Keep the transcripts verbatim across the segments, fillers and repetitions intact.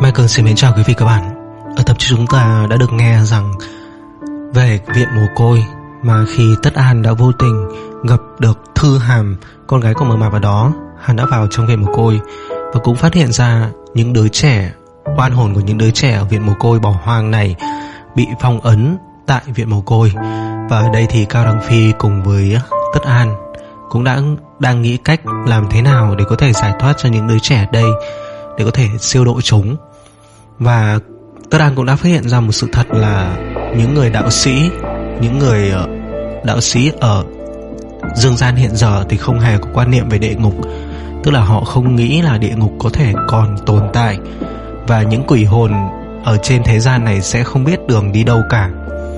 Michael xin mến chào quý vị các bạn. Ở tập trước chúng ta đã được nghe rằng về viện mồ côi mà khi Tất An đã vô tình gặp được Thư Hàm, con gái của mờ mạp ở đó, hắn đã vào trong viện mồ côi và cũng phát hiện ra những đứa trẻ, oan hồn của những đứa trẻ ở viện mồ côi bỏ hoang này bị phong ấn tại viện mồ côi. Và ở đây thì Cao Đằng Phi cùng với Tất An cũng đã đang nghĩ cách làm thế nào để có thể giải thoát cho những đứa trẻ ở đây, để có thể siêu độ chúng. Và Tất An cũng đã phát hiện ra một sự thật là những người đạo sĩ, những người đạo sĩ ở dương gian hiện giờ thì không hề có quan niệm về địa ngục. Tức là họ không nghĩ là địa ngục có thể còn tồn tại, và những quỷ hồn ở trên thế gian này sẽ không biết đường đi đâu cả.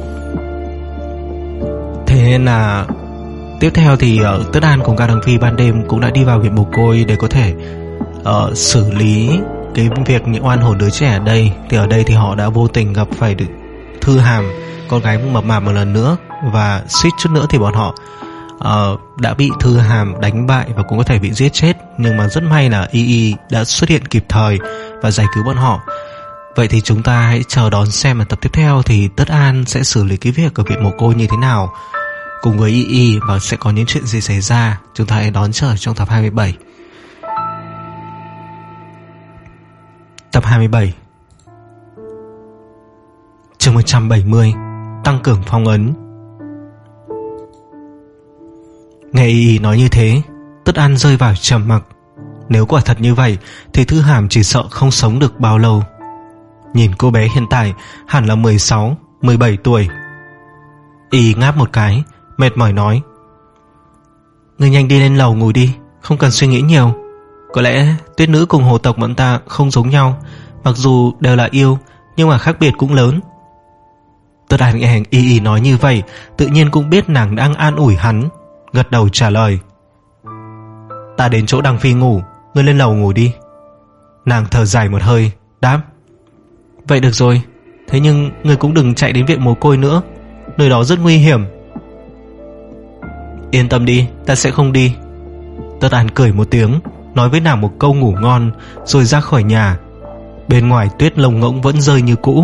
Thế nên là tiếp theo thì uh, Tất An cùng Cao Đằng Phi ban đêm cũng đã đi vào viện mồ côi để có thể uh, xử lý cái việc những oan hồn đứa trẻ ở đây. Thì ở đây thì họ đã vô tình gặp phải được Thư Hàm, con gái mập mạp một lần nữa, và suýt chút nữa thì bọn họ uh, đã bị Thư Hàm đánh bại và cũng có thể bị giết chết. Nhưng mà rất may là Y Y đã xuất hiện kịp thời và giải cứu bọn họ. Vậy thì chúng ta hãy chờ đón xem ở tập tiếp theo thì Tất An sẽ xử lý cái việc ở viện mồ côi như thế nào cùng với Y Y, và sẽ có những chuyện gì xảy ra. Chúng ta hãy đón chờ trong tập hai mươi bảy. Tập hai mươi bảy, chương một trăm bảy mươi, tăng cường phong ấn. Nghe Y Y nói như thế, Tất An rơi vào trầm mặc. Nếu quả thật như vậy thì Thư Hàm chỉ sợ không sống được bao lâu. Nhìn cô bé hiện tại hẳn là mười sáu, mười bảy tuổi. Y ngáp một cái, mệt mỏi nói: "Ngươi nhanh đi lên lầu ngủ đi, không cần suy nghĩ nhiều. Có lẽ tuyết nữ cùng hồ tộc bọn ta không giống nhau, mặc dù đều là yêu nhưng mà khác biệt cũng lớn." Tất An nghe Y Y nói như vậy, tự nhiên cũng biết nàng đang an ủi hắn, gật đầu trả lời: "Ta đến chỗ Đằng Phi ngủ, ngươi lên lầu ngủ đi." Nàng thở dài một hơi, đáp: "Vậy được rồi, thế nhưng ngươi cũng đừng chạy đến viện mồ côi nữa, nơi đó rất nguy hiểm." "Yên tâm đi, ta sẽ không đi." Tất An cười một tiếng, nói với nàng một câu ngủ ngon, rồi ra khỏi nhà. Bên ngoài tuyết lông ngỗng vẫn rơi như cũ.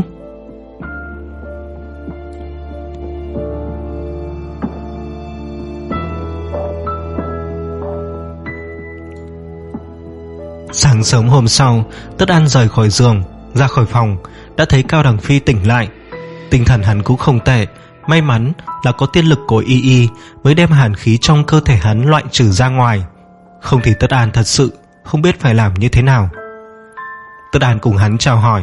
Sáng sớm hôm sau, Tất An rời khỏi giường, ra khỏi phòng, đã thấy Cao Đằng Phi tỉnh lại. Tinh thần hắn cũng không tệ, may mắn là có tiên lực của Y Y mới đem hàn khí trong cơ thể hắn loại trừ ra ngoài. Không thì Tất An thật sự không biết phải làm như thế nào. Tất An cùng hắn chào hỏi: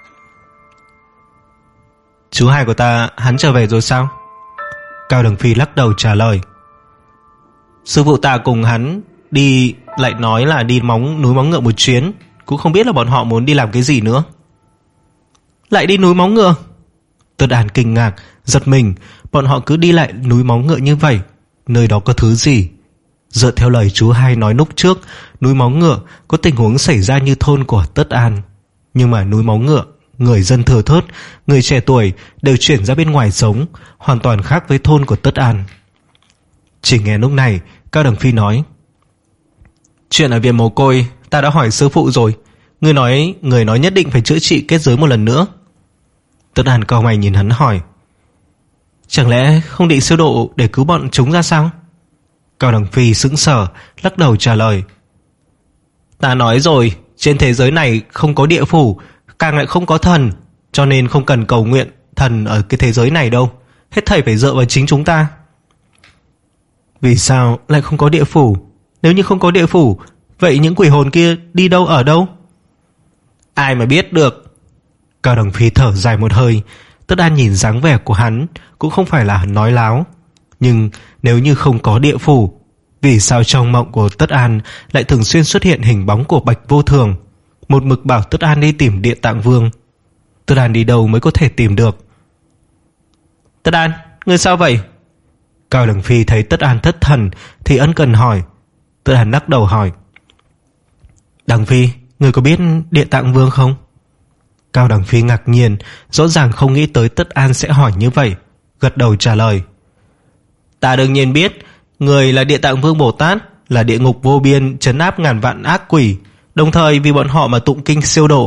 "Chú hai của ta, hắn trở về rồi sao?" Cao Đằng Phi lắc đầu trả lời: "Sư phụ ta cùng hắn đi, lại nói là đi móng núi Móng Ngựa một chuyến, cũng không biết là bọn họ muốn đi làm cái gì nữa." "Lại đi núi Móng Ngựa?" Tất An kinh ngạc, giật mình. Bọn họ cứ đi lại núi Móng Ngựa như vậy, nơi đó có thứ gì? Dựa theo lời chú hai nói lúc trước, núi Móng Ngựa có tình huống xảy ra như thôn của Tất An. Nhưng mà núi Móng Ngựa, người dân thừa thớt, người trẻ tuổi đều chuyển ra bên ngoài sống, hoàn toàn khác với thôn của Tất An. Chỉ nghe lúc này Cao Đằng Phi nói: "Chuyện ở viện mồ côi ta đã hỏi sư phụ rồi, Người nói Người nói nhất định phải chữa trị kết giới một lần nữa." Tất An cau mày nhìn hắn hỏi: "Chẳng lẽ không định siêu độ để cứu bọn chúng ra sao?" Cao Đằng Phi sững sờ, lắc đầu trả lời: "Ta nói rồi, trên thế giới này không có địa phủ, càng lại không có thần, cho nên không cần cầu nguyện thần ở cái thế giới này đâu, hết thảy phải dựa vào chính chúng ta." "Vì sao lại không có địa phủ? Nếu như không có địa phủ, vậy những quỷ hồn kia đi đâu ở đâu?" "Ai mà biết được." Cao Đằng Phi thở dài một hơi. Tất An nhìn dáng vẻ của hắn cũng không phải là nói láo. Nhưng nếu như không có địa phủ, vì sao trong mộng của Tất An lại thường xuyên xuất hiện hình bóng của Bạch Vô Thường, một mực bảo Tất An đi tìm Địa Tạng Vương? Tất An đi đâu mới có thể tìm được? "Tất An, ngươi sao vậy?" Cao Đằng Phi thấy Tất An thất thần thì ân cần hỏi. Tất An lắc đầu hỏi: "Đằng Phi, ngươi có biết Địa Tạng Vương không?" Cao Đằng Phi ngạc nhiên, rõ ràng không nghĩ tới Tất An sẽ hỏi như vậy, gật đầu trả lời: "Ta đương nhiên biết, người là Địa Tạng Vương Bồ Tát, là địa ngục vô biên trấn áp ngàn vạn ác quỷ, đồng thời vì bọn họ mà tụng kinh siêu độ."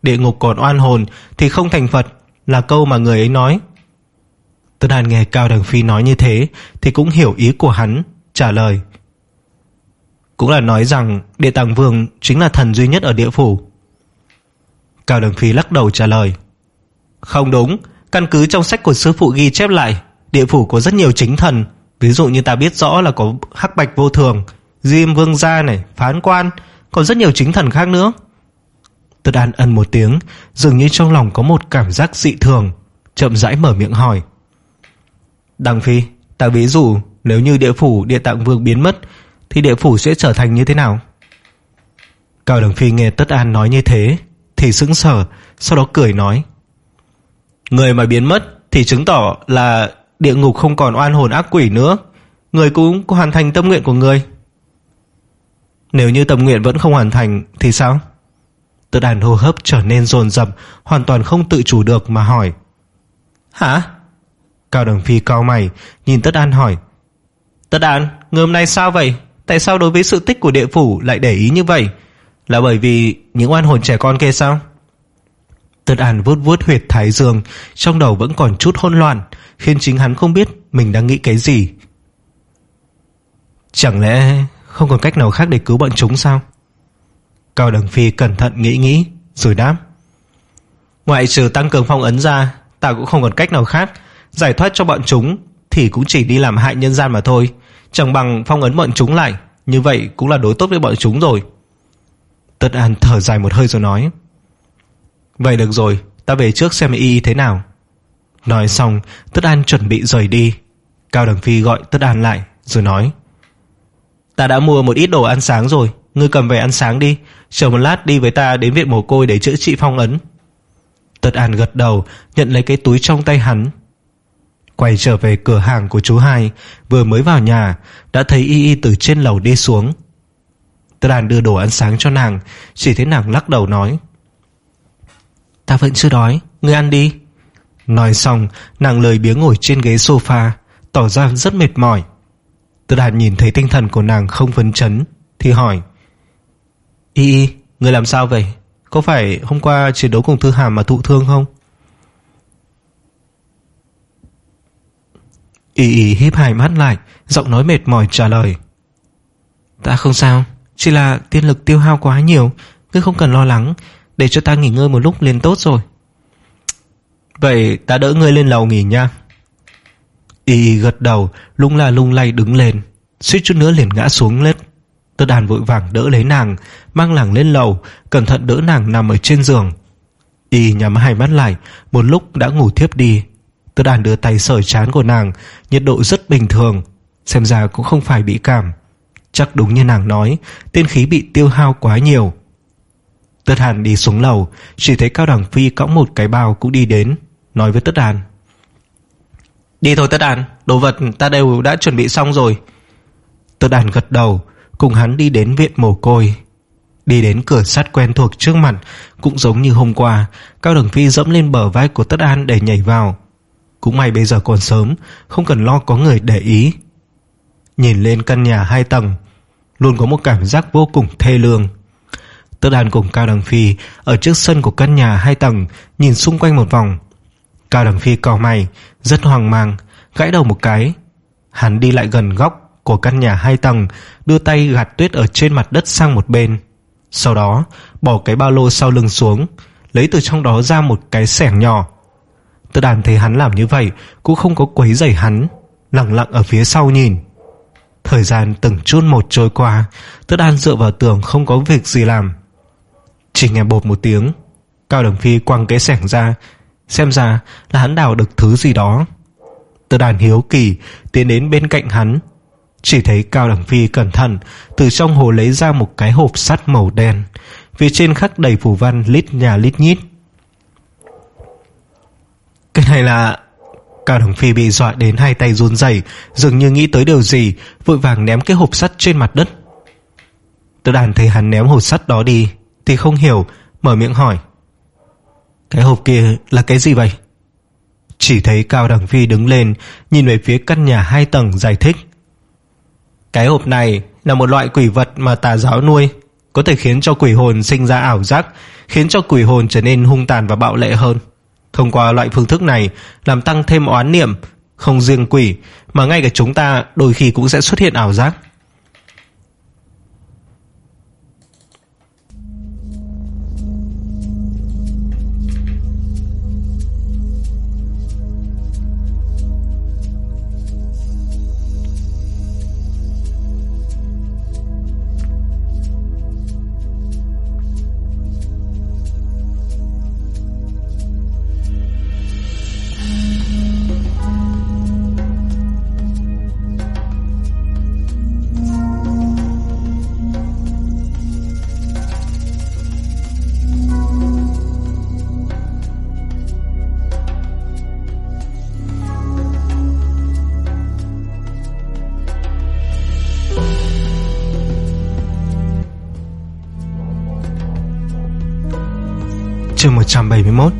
địa ngục còn oan hồn thì không thành Phật, là câu mà người ấy nói. Tất Đàn nghe Cao Đằng Phi nói như thế thì cũng hiểu ý của hắn, trả lời: cũng là nói rằng Địa Tạng Vương chính là thần duy nhất ở địa phủ. Cao Đằng Phi lắc đầu trả lời: không đúng, căn cứ trong sách của sư phụ ghi chép lại, địa phủ có rất nhiều chính thần. Ví dụ như ta biết rõ là có Hắc Bạch Vô Thường, Diêm Vương Gia này, Phán Quan, còn rất nhiều chính thần khác nữa. Tất Đàn ân một tiếng, dường như trong lòng có một cảm giác dị thường, chậm rãi mở miệng hỏi: Đằng Phi, ta ví dụ nếu như địa phủ Địa Tạng Vương biến mất thì địa phủ sẽ trở thành như thế nào? Cao Đằng Phi nghe Tất An nói như thế thì sững sờ, sau đó cười nói: người mà biến mất thì chứng tỏ là địa ngục không còn oan hồn ác quỷ nữa, người cũng hoàn thành tâm nguyện của người. Nếu như tâm nguyện vẫn không hoàn thành thì sao? Tất An hô hấp trở nên dồn dập, hoàn toàn không tự chủ được mà hỏi: hả? Cao Đằng Phi cau mày nhìn Tất An hỏi: Tất An, người hôm nay sao vậy? Tại sao đối với sự tích của địa phủ lại để ý như vậy? Là bởi vì những oan hồn trẻ con kia sao? Tất An vuốt vuốt huyệt thái dương, trong đầu vẫn còn chút hỗn loạn, khiến chính hắn không biết mình đang nghĩ cái gì. Chẳng lẽ không còn cách nào khác để cứu bọn chúng sao? Cao Đằng Phi cẩn thận nghĩ nghĩ rồi đáp: ngoại trừ tăng cường phong ấn ra, ta cũng không còn cách nào khác. Giải thoát cho bọn chúng thì cũng chỉ đi làm hại nhân gian mà thôi, chẳng bằng phong ấn bọn chúng lại, như vậy cũng là đối tốt với bọn chúng rồi. Tất An thở dài một hơi rồi nói: vậy được rồi, ta về trước xem y y thế nào. Nói xong, Tất An chuẩn bị rời đi. Cao Đằng Phi gọi Tất An lại rồi nói: ta đã mua một ít đồ ăn sáng rồi, ngươi cầm về ăn sáng đi, chờ một lát đi với ta đến viện mồ côi để chữa trị phong ấn. Tất An gật đầu, nhận lấy cái túi trong tay hắn. Quay trở về cửa hàng của chú hai, vừa mới vào nhà đã thấy y y từ trên lầu đi xuống. Tất An đưa đồ ăn sáng cho nàng, chỉ thấy nàng lắc đầu nói: ta vẫn chưa đói, ngươi ăn đi. Nói xong, nàng lười biếng ngồi trên ghế sofa, tỏ ra rất mệt mỏi. Tất An nhìn thấy tinh thần của nàng không phấn chấn thì hỏi: y y, ngươi làm sao vậy? Có phải hôm qua chiến đấu cùng Thư Hàm mà thụ thương không? Y y híp hai mắt lại, giọng nói mệt mỏi trả lời: ta không sao, chỉ là tiên lực tiêu hao quá nhiều, ngươi không cần lo lắng, để cho ta nghỉ ngơi một lúc liền tốt rồi. Vậy ta đỡ ngươi lên lầu nghỉ nha. Y y gật đầu, lung la lung lay đứng lên, suýt chút nữa liền ngã xuống đất. Tất An vội vàng đỡ lấy nàng, mang nàng lên lầu, cẩn thận đỡ nàng nằm ở trên giường. Y nhắm hai mắt lại, một lúc đã ngủ thiếp đi. Tất An đưa tay sờ trán của nàng, nhiệt độ rất bình thường, xem ra cũng không phải bị cảm. Chắc đúng như nàng nói, tiên khí bị tiêu hao quá nhiều. Tất An đi xuống lầu, chỉ thấy Cao Đằng Phi cõng một cái bao cũng đi đến, nói với Tất An: đi thôi Tất An, đồ vật ta đều đã chuẩn bị xong rồi. Tất An gật đầu, cùng hắn đi đến viện mồ côi. Đi đến cửa sắt quen thuộc trước mặt, cũng giống như hôm qua, Cao Đằng Phi dẫm lên bờ vai của Tất An để nhảy vào. Cũng may bây giờ còn sớm, không cần lo có người để ý. Nhìn lên căn nhà hai tầng, luôn có một cảm giác vô cùng thê lương. Tất An cùng Cao Đằng Phi ở trước sân của căn nhà hai tầng, nhìn xung quanh một vòng. Cao Đằng Phi cau mày, rất hoang mang, gãi đầu một cái. Hắn đi lại gần góc của căn nhà hai tầng, đưa tay gạt tuyết ở trên mặt đất sang một bên. Sau đó bỏ cái ba lô sau lưng xuống, lấy từ trong đó ra một cái xẻng nhỏ. Tất An thấy hắn làm như vậy cũng không có quấy rầy hắn, lặng lặng ở phía sau nhìn. Thời gian từng chút một trôi qua, Tất An dựa vào tường không có việc gì làm. Chỉ nghe bột một tiếng, Cao Đằng Phi quăng cái xẻng ra, xem ra là hắn đào được thứ gì đó. Tất An hiếu kỳ tiến đến bên cạnh hắn, chỉ thấy Cao Đằng Phi cẩn thận từ trong hồ lấy ra một cái hộp sắt màu đen, phía trên khắc đầy phù văn lít nhà lít nhít. Cái này là... Cao Đằng Phi bị dọa đến hai tay run rẩy, dường như nghĩ tới điều gì, vội vàng ném cái hộp sắt trên mặt đất. Tất An thấy hắn ném hộp sắt đó đi thì không hiểu, mở miệng hỏi: cái hộp kia là cái gì vậy? Chỉ thấy Cao Đằng Phi đứng lên, nhìn về phía căn nhà hai tầng giải thích: cái hộp này là một loại quỷ vật mà tà giáo nuôi, có thể khiến cho quỷ hồn sinh ra ảo giác, khiến cho quỷ hồn trở nên hung tàn và bạo lệ hơn. Thông qua loại phương thức này làm tăng thêm oán niệm, không riêng quỷ mà ngay cả chúng ta đôi khi cũng sẽ xuất hiện ảo giác. Chương một trăm bảy mươi mốt.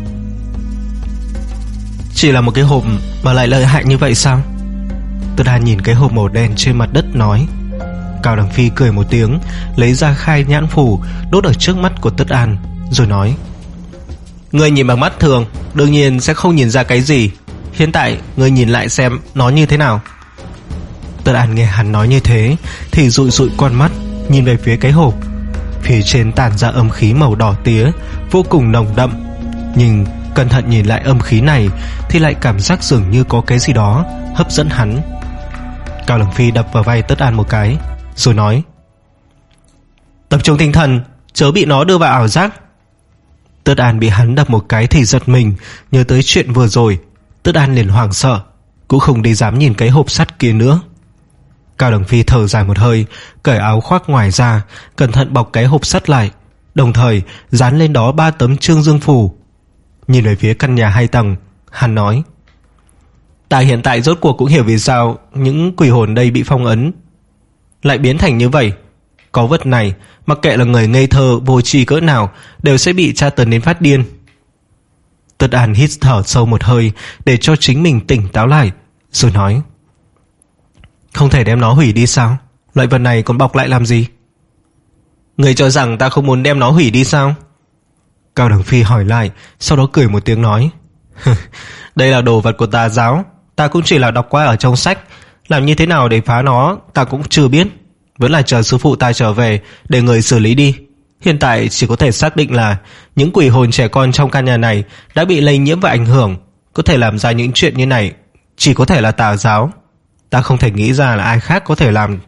Chỉ là một cái hộp mà lại lợi hại như vậy sao? Tất An nhìn cái hộp màu đen trên mặt đất nói. Cao Đằng Phi cười một tiếng, lấy ra khai nhãn phù đốt ở trước mắt của Tất An, rồi nói: Ngươi nhìn bằng mắt thường đương nhiên sẽ không nhìn ra cái gì. Hiện tại ngươi nhìn lại xem nó như thế nào. Tất An nghe hắn nói như thế thì dụi dụi con mắt nhìn về phía cái hộp. Phía trên tản ra âm khí màu đỏ tía, vô cùng nồng đậm. Nhưng cẩn thận nhìn lại âm khí này thì lại cảm giác dường như có cái gì đó hấp dẫn hắn. Cao Đằng Phi đập vào vai Tất An một cái, rồi nói: Tập trung tinh thần, chớ bị nó đưa vào ảo giác. Tất An bị hắn đập một cái thì giật mình, nhớ tới chuyện vừa rồi. Tất An liền hoảng sợ, cũng không đi dám nhìn cái hộp sắt kia nữa. Cao Đằng Phi thở dài một hơi, cởi áo khoác ngoài ra, cẩn thận bọc cái hộp sắt lại, đồng thời dán lên đó ba tấm trương dương phù. Nhìn về phía căn nhà hai tầng, hắn nói: Ta hiện tại rốt cuộc cũng hiểu vì sao những quỷ hồn đây bị phong ấn lại biến thành như vậy. Có vật này, mặc kệ là người ngây thơ vô tri cỡ nào đều sẽ bị tra tấn đến phát điên. Tất An hít thở sâu một hơi để cho chính mình tỉnh táo lại, rồi nói: Không thể đem nó hủy đi sao? Loại vật này còn bọc lại làm gì? Người cho rằng ta không muốn đem nó hủy đi sao? Cao Đằng Phi hỏi lại, sau đó cười một tiếng nói: Đây là đồ vật của tà giáo, ta cũng chỉ là đọc qua ở trong sách, làm như thế nào để phá nó ta cũng chưa biết. Vẫn là chờ sư phụ ta trở về để người xử lý đi. Hiện tại chỉ có thể xác định là những quỷ hồn trẻ con trong căn nhà này đã bị lây nhiễm và ảnh hưởng. Có thể làm ra những chuyện như này chỉ có thể là tà giáo. Ta không thể nghĩ ra là ai khác có thể làm.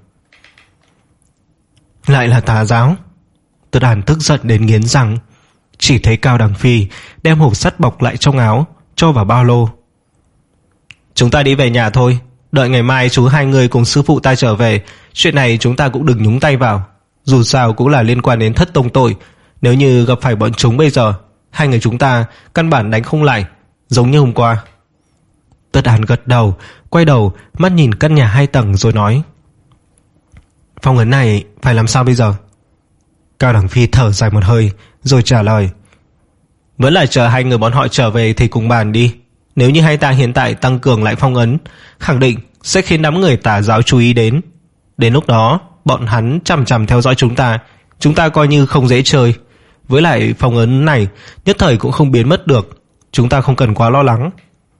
Lại là tà giáo? Tất An tức giận đến nghiến răng. Chỉ thấy Cao Đằng Phi đem hộp sắt bọc lại trong áo, cho vào ba lô. Chúng ta đi về nhà thôi. Đợi ngày mai chú hai người cùng sư phụ ta trở về, chuyện này chúng ta cũng đừng nhúng tay vào. Dù sao cũng là liên quan đến thất tông tội. Nếu như gặp phải bọn chúng bây giờ, hai người chúng ta căn bản đánh không lại, giống như hôm qua. Tất An gật đầu, quay đầu mắt nhìn căn nhà hai tầng rồi nói: Phong ấn này phải làm sao bây giờ? Cao Đằng Phi thở dài một hơi rồi trả lời: Vẫn là chờ hai người bọn họ trở về thì cùng bàn đi. Nếu như hai ta hiện tại tăng cường lại phong ấn, khẳng định sẽ khiến đám người tà giáo chú ý đến. Đến lúc đó bọn hắn chằm chằm theo dõi chúng ta, chúng ta coi như không dễ chơi. Với lại phong ấn này nhất thời cũng không biến mất được, chúng ta không cần quá lo lắng.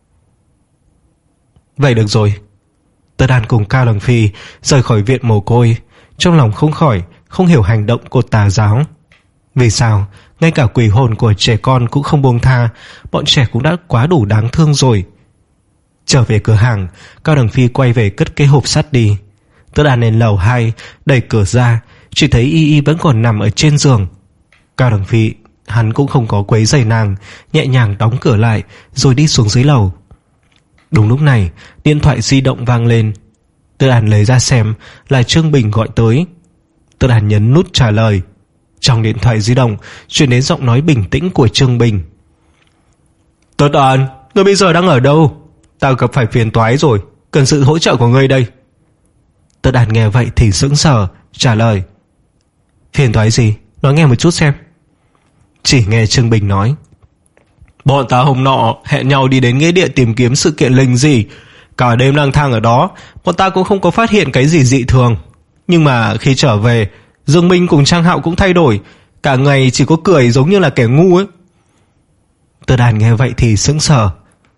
Vậy được rồi. Tất An cùng Cao Đằng Phi rời khỏi viện mồ côi, trong lòng không khỏi không hiểu hành động của tà giáo. Vì sao ngay cả quỷ hồn của trẻ con cũng không buông tha? Bọn trẻ cũng đã quá đủ đáng thương rồi. Trở về cửa hàng, Cao Đằng Phi quay về cất cái hộp sắt đi. Tất An lên lầu hai, đẩy cửa ra, chỉ thấy Y Y vẫn còn nằm ở trên giường. Cao Đằng Phi hắn cũng không có quấy rầy nàng, nhẹ nhàng đóng cửa lại rồi đi xuống dưới lầu. Đúng lúc này điện thoại di động vang lên. Tất An lấy ra xem là Trương Bình gọi tới. Tất An nhấn nút trả lời. Trong điện thoại di động truyền đến giọng nói bình tĩnh của Trương Bình: Tất An, ngươi bây giờ đang ở đâu? Tao gặp phải phiền toái rồi, cần sự hỗ trợ của ngươi đây. Tất An nghe vậy thì sững sờ, trả lời: Phiền toái gì? Nói nghe một chút xem. Chỉ nghe Trương Bình nói: Bọn ta hôm nọ hẹn nhau đi đến nghĩa địa tìm kiếm sự kiện linh gì. Cả đêm lang thang ở đó, bọn ta cũng không có phát hiện cái gì dị thường. Nhưng mà khi trở về, Dương Minh cùng Trang Hạo cũng thay đổi, cả ngày chỉ có cười giống như là kẻ ngu ấy. Tư Đàn nghe vậy thì sững sờ.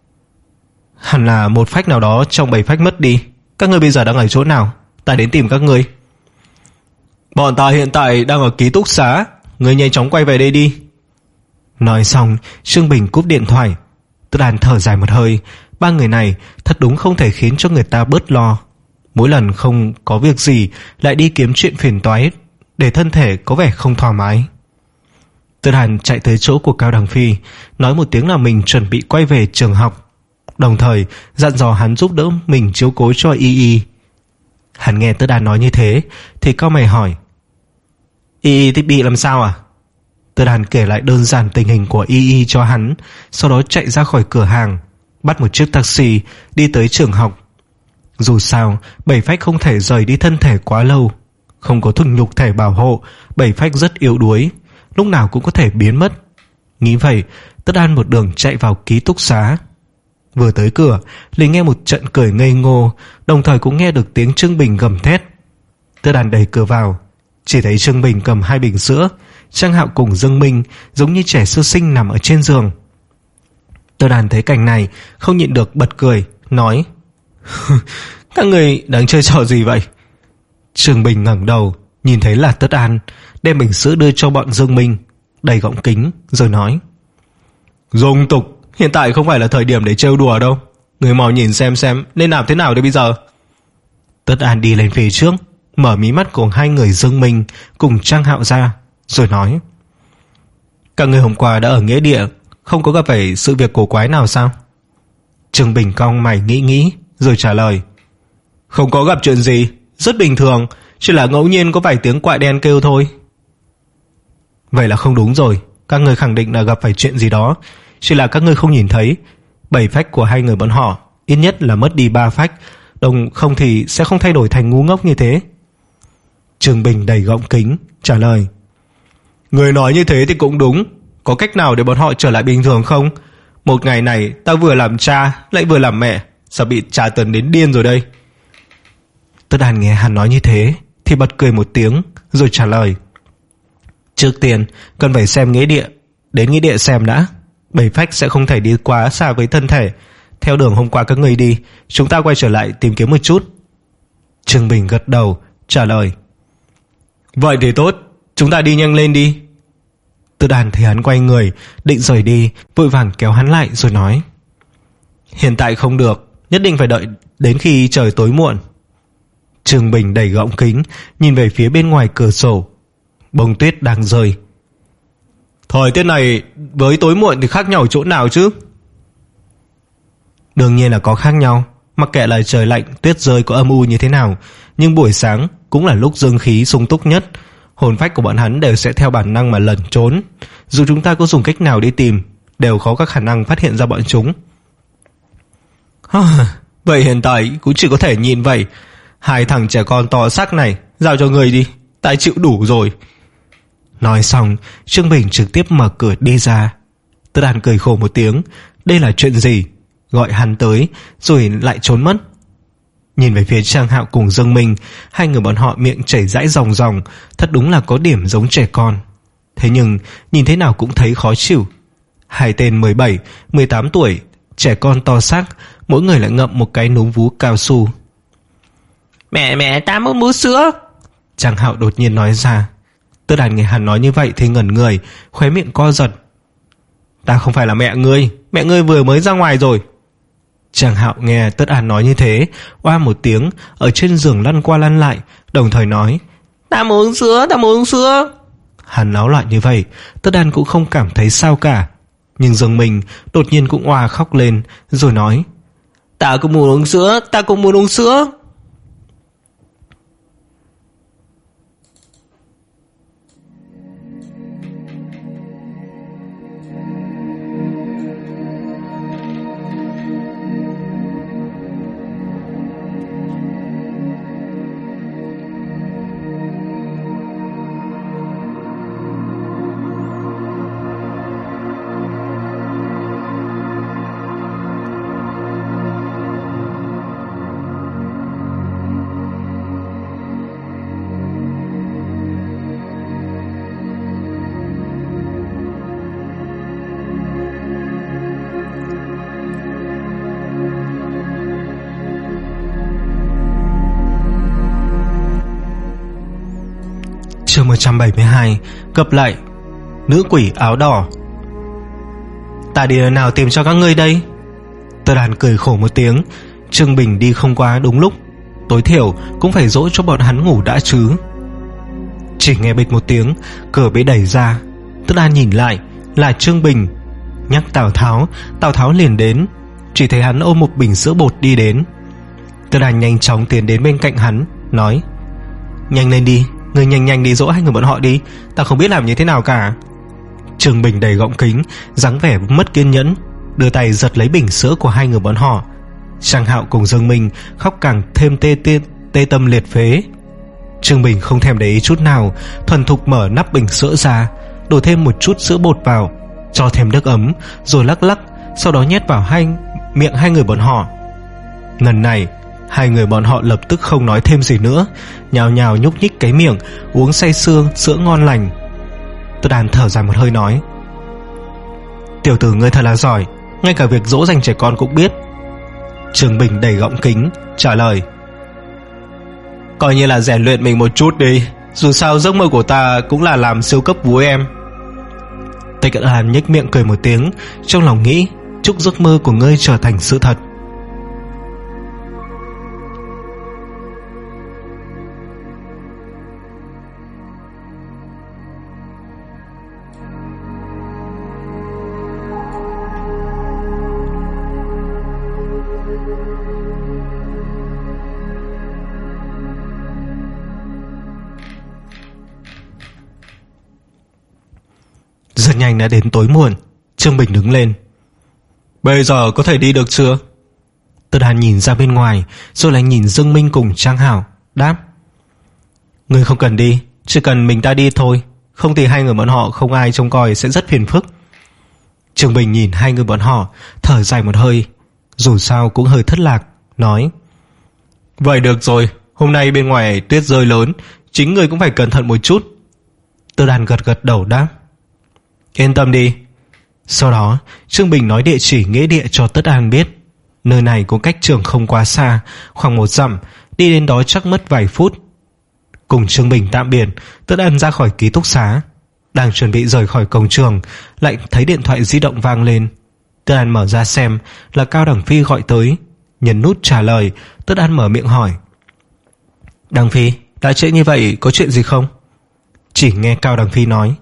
Hẳn là một phách nào đó trong bảy phách mất đi. Các ngươi bây giờ đang ở chỗ nào? Ta đến tìm các ngươi. Bọn ta hiện tại đang ở ký túc xá, ngươi nhanh chóng quay về đây đi. Nói xong, Trương Bình cúp điện thoại. Tư Đàn thở dài một hơi. Ba người này thật đúng không thể khiến cho người ta bớt lo. Mỗi lần không có việc gì lại đi kiếm chuyện phiền toái, để thân thể có vẻ không thoải mái. Tư Đàn chạy tới chỗ của Cao Đằng Phi, nói một tiếng là mình chuẩn bị quay về trường học, đồng thời dặn dò hắn giúp đỡ mình chiếu cố cho Y Y. Hắn nghe Tư Đàn nói như thế thì cau mày hỏi: Y Y bị làm sao à? Tư Đàn kể lại đơn giản tình hình của Y Y cho hắn, sau đó chạy ra khỏi cửa hàng, bắt một chiếc taxi đi tới trường học. Dù sao, bảy phách không thể rời đi thân thể quá lâu. Không có thuần nhục thể bảo hộ, bảy phách rất yếu đuối, lúc nào cũng có thể biến mất. Nghĩ vậy, Tất An một đường chạy vào ký túc xá. Vừa tới cửa, liền nghe một trận cười ngây ngô, đồng thời cũng nghe được tiếng Trương Bình gầm thét. Tất An đẩy cửa vào, chỉ thấy Trương Bình cầm hai bình sữa, Trang Hạo cùng Dương Minh giống như trẻ sơ sinh nằm ở trên giường. Tất An thấy cảnh này không nhịn được bật cười, nói: các người đang chơi trò gì vậy? Trương Bình ngẩng đầu, nhìn thấy là Tất An, đem bình sữa đưa cho bọn Dương Minh, đầy gọng kính rồi nói: Dung tục, hiện tại không phải là thời điểm để trêu đùa đâu, người mau nhìn xem xem nên làm thế nào đây bây giờ. Tất An đi lên phía trước, mở mí mắt của hai người Dương Minh cùng Trang Hạo ra, rồi nói: các người hôm qua đã ở nghĩa địa, không có gặp phải sự việc cổ quái nào sao? Trương Bình cong mày nghĩ nghĩ rồi trả lời: không có gặp chuyện gì, rất bình thường, chỉ là ngẫu nhiên có vài tiếng quạ đen kêu thôi. Vậy là không đúng rồi, các người khẳng định là gặp phải chuyện gì đó, chỉ là các ngươi không nhìn thấy. Bảy phách của hai người bọn họ ít nhất là mất đi ba phách, đồng không thì sẽ không thay đổi thành ngu ngốc như thế. Trương Bình đầy gọng kính trả lời: người nói như thế thì cũng đúng, có cách nào để bọn họ trở lại bình thường không? Một ngày này ta vừa làm cha lại vừa làm mẹ, sao bị tra tấn đến điên rồi đây. Tất Đàn nghe hắn nói như thế thì bật cười một tiếng rồi trả lời: trước tiên cần phải xem nghĩa địa, đến nghĩa địa xem đã. Bảy phách sẽ không thể đi quá xa với thân thể, theo đường hôm qua các người đi, chúng ta quay trở lại tìm kiếm một chút. Trương Bình gật đầu trả lời: vậy thì tốt, chúng ta đi nhanh lên đi. Tư Đàn thấy hắn quay người định rời đi, vội vàng kéo hắn lại rồi nói: hiện tại không được, nhất định phải đợi đến khi trời tối muộn. Trương Bình đẩy gọng kính nhìn về phía bên ngoài cửa sổ, bông tuyết đang rơi. Thời tiết này với tối muộn thì khác nhau ở chỗ nào chứ? Đương nhiên là có khác nhau, mặc kệ là trời lạnh tuyết rơi có âm u như thế nào, nhưng buổi sáng cũng là lúc dương khí sung túc nhất, hồn phách của bọn hắn đều sẽ theo bản năng mà lẩn trốn, dù chúng ta có dùng cách nào đi tìm đều khó có khả năng phát hiện ra bọn chúng. Vậy hiện tại cũng chỉ có thể nhìn vậy. Hai thằng trẻ con to xác này giao cho người đi, ta chịu đủ rồi. Nói xong, Trương Bình trực tiếp mở cửa đi ra. Tất Đàn cười khổ một tiếng, đây là chuyện gì? Gọi hắn tới rồi lại trốn mất. Nhìn về phía Trang Hạo cùng Dương Minh, hai người bọn họ miệng chảy rãi ròng ròng, thật đúng là có điểm giống trẻ con. Thế nhưng nhìn thế nào cũng thấy khó chịu. Hai tên mười bảy, mười tám tuổi, trẻ con to xác, mỗi người lại ngậm một cái núm vú cao su. Mẹ mẹ ta muốn bú sữa, Trang Hạo đột nhiên nói ra. Tất Đàn nghe hắn nói như vậy thì ngẩn người, khóe miệng co giật. Ta không phải là mẹ ngươi, mẹ ngươi vừa mới ra ngoài rồi. Trang Hạo nghe Tất An nói như thế, oa một tiếng, ở trên giường lăn qua lăn lại, đồng thời nói: ta muốn uống sữa, ta muốn uống sữa. Hắn náo loạn như vậy, Tất An cũng không cảm thấy sao cả. Nhưng Dương Minh đột nhiên cũng oa khóc lên, rồi nói: ta cũng muốn uống sữa, ta cũng muốn uống sữa. Chương một trăm bảy mươi hai. Gặp lại nữ quỷ áo đỏ. Ta đi nào tìm cho các ngươi đây? Tơ Đàn cười khổ một tiếng. Trương Bình đi không quá đúng lúc, tối thiểu cũng phải dỗ cho bọn hắn ngủ đã chứ. Chỉ nghe bịch một tiếng, cửa bị đẩy ra. Tơ Đàn nhìn lại là Trương Bình. Nhắc Tào Tháo, Tào Tháo liền đến. Chỉ thấy hắn ôm một bình sữa bột đi đến. Tơ Đàn nhanh chóng tiến đến bên cạnh hắn, nói: Nhanh lên đi, ngươi nhanh nhanh đi dỗ hai người bọn họ đi, ta không biết làm như thế nào cả. Trương Bình đầy gọng kính, dáng vẻ mất kiên nhẫn, đưa tay giật lấy bình sữa của hai người bọn họ. Trang Hạo cùng Dương Minh khóc càng thêm tê tê tê tâm liệt phế. Trương Bình không thèm để ý chút nào, thuần thục mở nắp bình sữa ra, đổ thêm một chút sữa bột vào, cho thêm nước ấm, rồi lắc lắc, sau đó nhét vào hai miệng hai người bọn họ. Lần này hai người bọn họ lập tức không nói thêm gì nữa, nhào nhào nhúc nhích cái miệng, uống say sưa sữa ngon lành. Tơ Đàn thở dài một hơi nói: Tiểu tử ngươi thật là giỏi, ngay cả việc dỗ dành trẻ con cũng biết. Trương Bình đầy gọng kính trả lời: Coi như là rèn luyện mình một chút đi, dù sao giấc mơ của ta cũng là làm siêu cấp vú em. Tây Cận Hàn nhếch miệng cười một tiếng, trong lòng nghĩ: chúc giấc mơ của ngươi trở thành sự thật. Rất nhanh đã đến tối muộn. Trương Bình đứng lên: Bây giờ có thể đi được chưa? Tơ Đàn nhìn ra bên ngoài, rồi lại nhìn Dương Minh cùng Trang Hảo, đáp: Ngươi không cần đi, chỉ cần mình ta đi thôi, không thì hai người bọn họ không ai trông coi sẽ rất phiền phức. Trương Bình nhìn hai người bọn họ, thở dài một hơi, dù sao cũng hơi thất lạc, nói: Vậy được rồi, hôm nay bên ngoài tuyết rơi lớn, chính người cũng phải cẩn thận một chút. Tơ Đàn gật gật đầu đáp: Yên tâm đi. Sau đó Trương Bình nói địa chỉ nghĩa địa cho Tất An biết. Nơi này có cách trường không quá xa, khoảng một dặm, đi đến đó chắc mất vài phút. Cùng Trương Bình tạm biệt, Tất An ra khỏi ký túc xá. Đang chuẩn bị rời khỏi cổng trường, lại thấy điện thoại di động vang lên. Tất An mở ra xem là Cao Đằng Phi gọi tới. Nhấn nút trả lời, Tất An mở miệng hỏi: Đằng Phi, đã trễ như vậy có chuyện gì không? Chỉ nghe Cao Đằng Phi nói: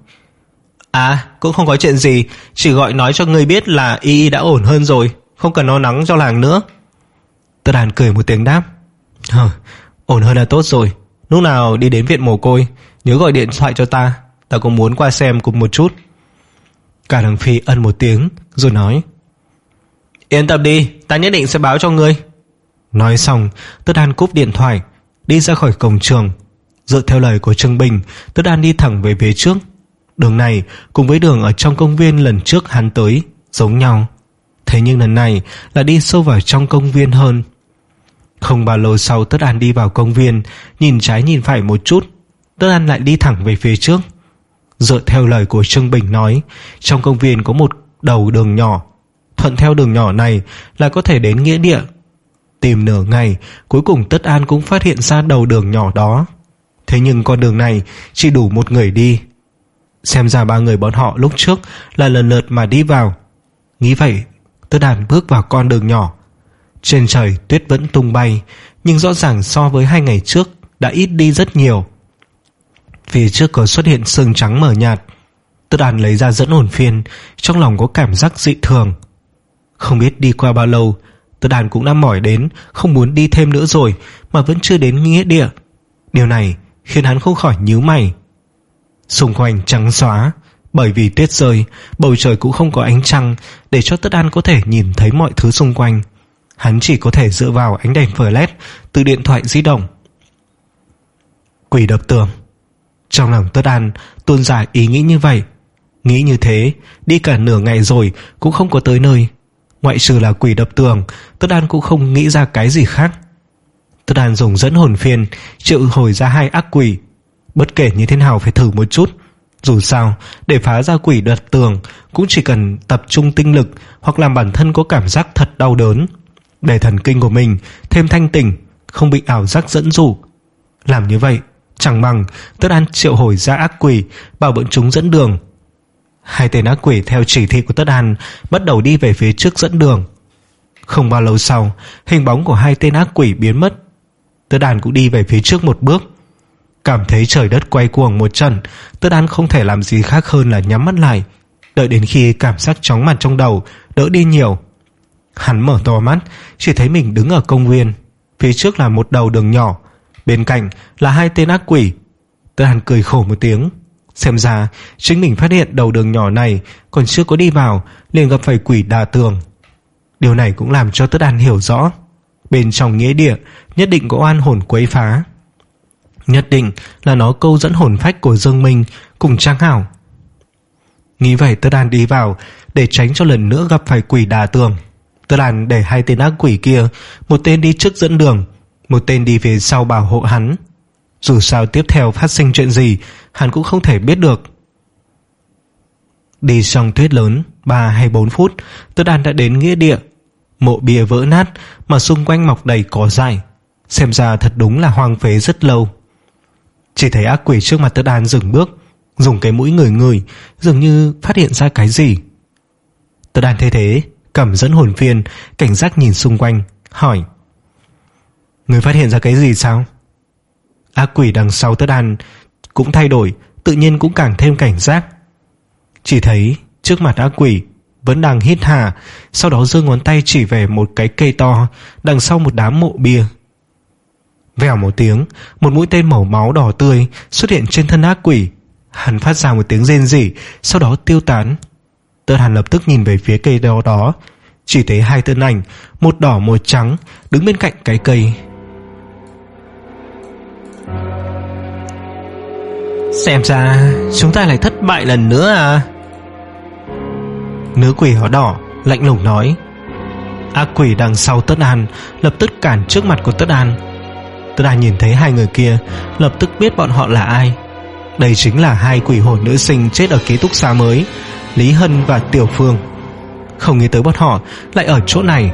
À, cũng không có chuyện gì, chỉ gọi nói cho ngươi biết là Y Y đã ổn hơn rồi, không cần lo lắng cho làng nữa. Tất Đàn cười một tiếng đáp: Hờ, ổn hơn là tốt rồi. Lúc nào đi đến viện mồ côi, nhớ gọi điện thoại cho ta, ta cũng muốn qua xem cùng một chút. Cao Đằng Phi ân một tiếng rồi nói: Yên tâm đi, ta nhất định sẽ báo cho ngươi. Nói xong, Tất Đàn cúp điện thoại, đi ra khỏi cổng trường. Dựa theo lời của Trương Bình, Tất Đàn đi thẳng về phía trước. Đường này cùng với đường ở trong công viên lần trước hắn tới giống nhau, thế nhưng lần này là đi sâu vào trong công viên hơn. Không bao lâu sau, Tất An đi vào công viên, nhìn trái nhìn phải một chút, Tất An lại đi thẳng về phía trước. Dựa theo lời của Trương Bình nói, trong công viên có một đầu đường nhỏ, thuận theo đường nhỏ này là có thể đến nghĩa địa. Tìm nửa ngày, cuối cùng Tất An cũng phát hiện ra đầu đường nhỏ đó. Thế nhưng con đường này chỉ đủ một người đi. Xem ra ba người bọn họ lúc trước là lần lượt mà đi vào. Nghĩ vậy, Tất An bước vào con đường nhỏ. Trên trời tuyết vẫn tung bay, nhưng rõ ràng so với hai ngày trước đã ít đi rất nhiều. Phía trước có xuất hiện sương trắng mờ nhạt. Tất An lấy ra dẫn hồn phiên, trong lòng có cảm giác dị thường. Không biết đi qua bao lâu, Tất An cũng đã mỏi đến, không muốn đi thêm nữa rồi, mà vẫn chưa đến nghĩa địa. Điều này khiến hắn không khỏi nhíu mày. Xung quanh trắng xóa, bởi vì tuyết rơi, bầu trời cũng không có ánh trăng để cho Tất An có thể nhìn thấy mọi thứ xung quanh. Hắn chỉ có thể dựa vào ánh đèn flash từ điện thoại di động. Quỷ đập tường. Trong lòng Tất An tuôn ra ý nghĩ như vậy. Nghĩ như thế, đi cả nửa ngày rồi cũng không có tới nơi. Ngoại trừ là quỷ đập tường, Tất An cũng không nghĩ ra cái gì khác. Tất An dùng dẫn hồn phiên triệu hồi ra hai ác quỷ. Bất kể như thế nào phải thử một chút. Dù sao, để phá ra quỷ đập tường cũng chỉ cần tập trung tinh lực, hoặc làm bản thân có cảm giác thật đau đớn, để thần kinh của mình thêm thanh tỉnh, không bị ảo giác dẫn dụ. Làm như vậy Chẳng bằng Tất An triệu hồi ra ác quỷ, bảo bọn chúng dẫn đường. Hai tên ác quỷ theo chỉ thị của Tất An bắt đầu đi về phía trước dẫn đường. Không bao lâu sau, hình bóng của hai tên ác quỷ biến mất. Tất An cũng đi về phía trước một bước. Cảm thấy trời đất quay cuồng một trận, Tất An không thể làm gì khác hơn là nhắm mắt lại, đợi đến khi cảm giác chóng mặt trong đầu đỡ đi nhiều. Hắn mở to mắt, chỉ thấy mình đứng ở công viên. Phía trước là một đầu đường nhỏ, bên cạnh là hai tên ác quỷ. Tất An cười khổ một tiếng. Xem ra chính mình phát hiện đầu đường nhỏ này còn chưa có đi vào liền gặp phải quỷ đà tường. Điều này cũng làm cho Tất An hiểu rõ, bên trong nghĩa địa nhất định có oan hồn quấy phá. Nhất định là nó câu dẫn hồn phách của Dương Minh cùng Trang Hảo. Nghĩ vậy, Tất An đi vào để tránh cho lần nữa gặp phải quỷ đà tường. Tất An để hai tên ác quỷ kia, một tên đi trước dẫn đường, một tên đi phía sau bảo hộ hắn. Dù sao tiếp theo phát sinh chuyện gì hắn cũng không thể biết được. Đi trong tuyết lớn ba hay bốn phút, Tất An đã đến nghĩa địa. Mộ bia vỡ nát mà xung quanh mọc đầy cỏ dại, xem ra thật đúng là hoang phế rất lâu. Chỉ thấy ác quỷ trước mặt Tất An dừng bước, dùng cái mũi ngửi ngửi, dường như phát hiện ra cái gì. Tất An thấy thế, cầm dẫn hồn phiên, cảnh giác nhìn xung quanh, hỏi: người phát hiện ra cái gì sao? Ác quỷ đằng sau Tất An cũng thay đổi, tự nhiên cũng càng thêm cảnh giác. Chỉ thấy trước mặt ác quỷ vẫn đang hít hà, sau đó giơ ngón tay chỉ về một cái cây to đằng sau một đám mộ bia. Vèo một tiếng, một mũi tên màu máu đỏ tươi xuất hiện trên thân ác quỷ. Hắn phát ra một tiếng rên rỉ, sau đó tiêu tán. Tất An lập tức nhìn về phía cây đó đó, chỉ thấy hai thân ảnh, một đỏ một trắng, đứng bên cạnh cái cây. Xem ra chúng ta lại thất bại lần nữa à? Nữ quỷ áo đỏ lạnh lùng nói. Ác quỷ đằng sau Tất An lập tức cản trước mặt của Tất An. Tất An nhìn thấy hai người kia, lập tức biết bọn họ là ai. Đây chính là hai quỷ hồn nữ sinh chết ở ký túc xá mới, Lý Hân và Tiểu Phương. Không nghĩ tới bọn họ lại ở chỗ này.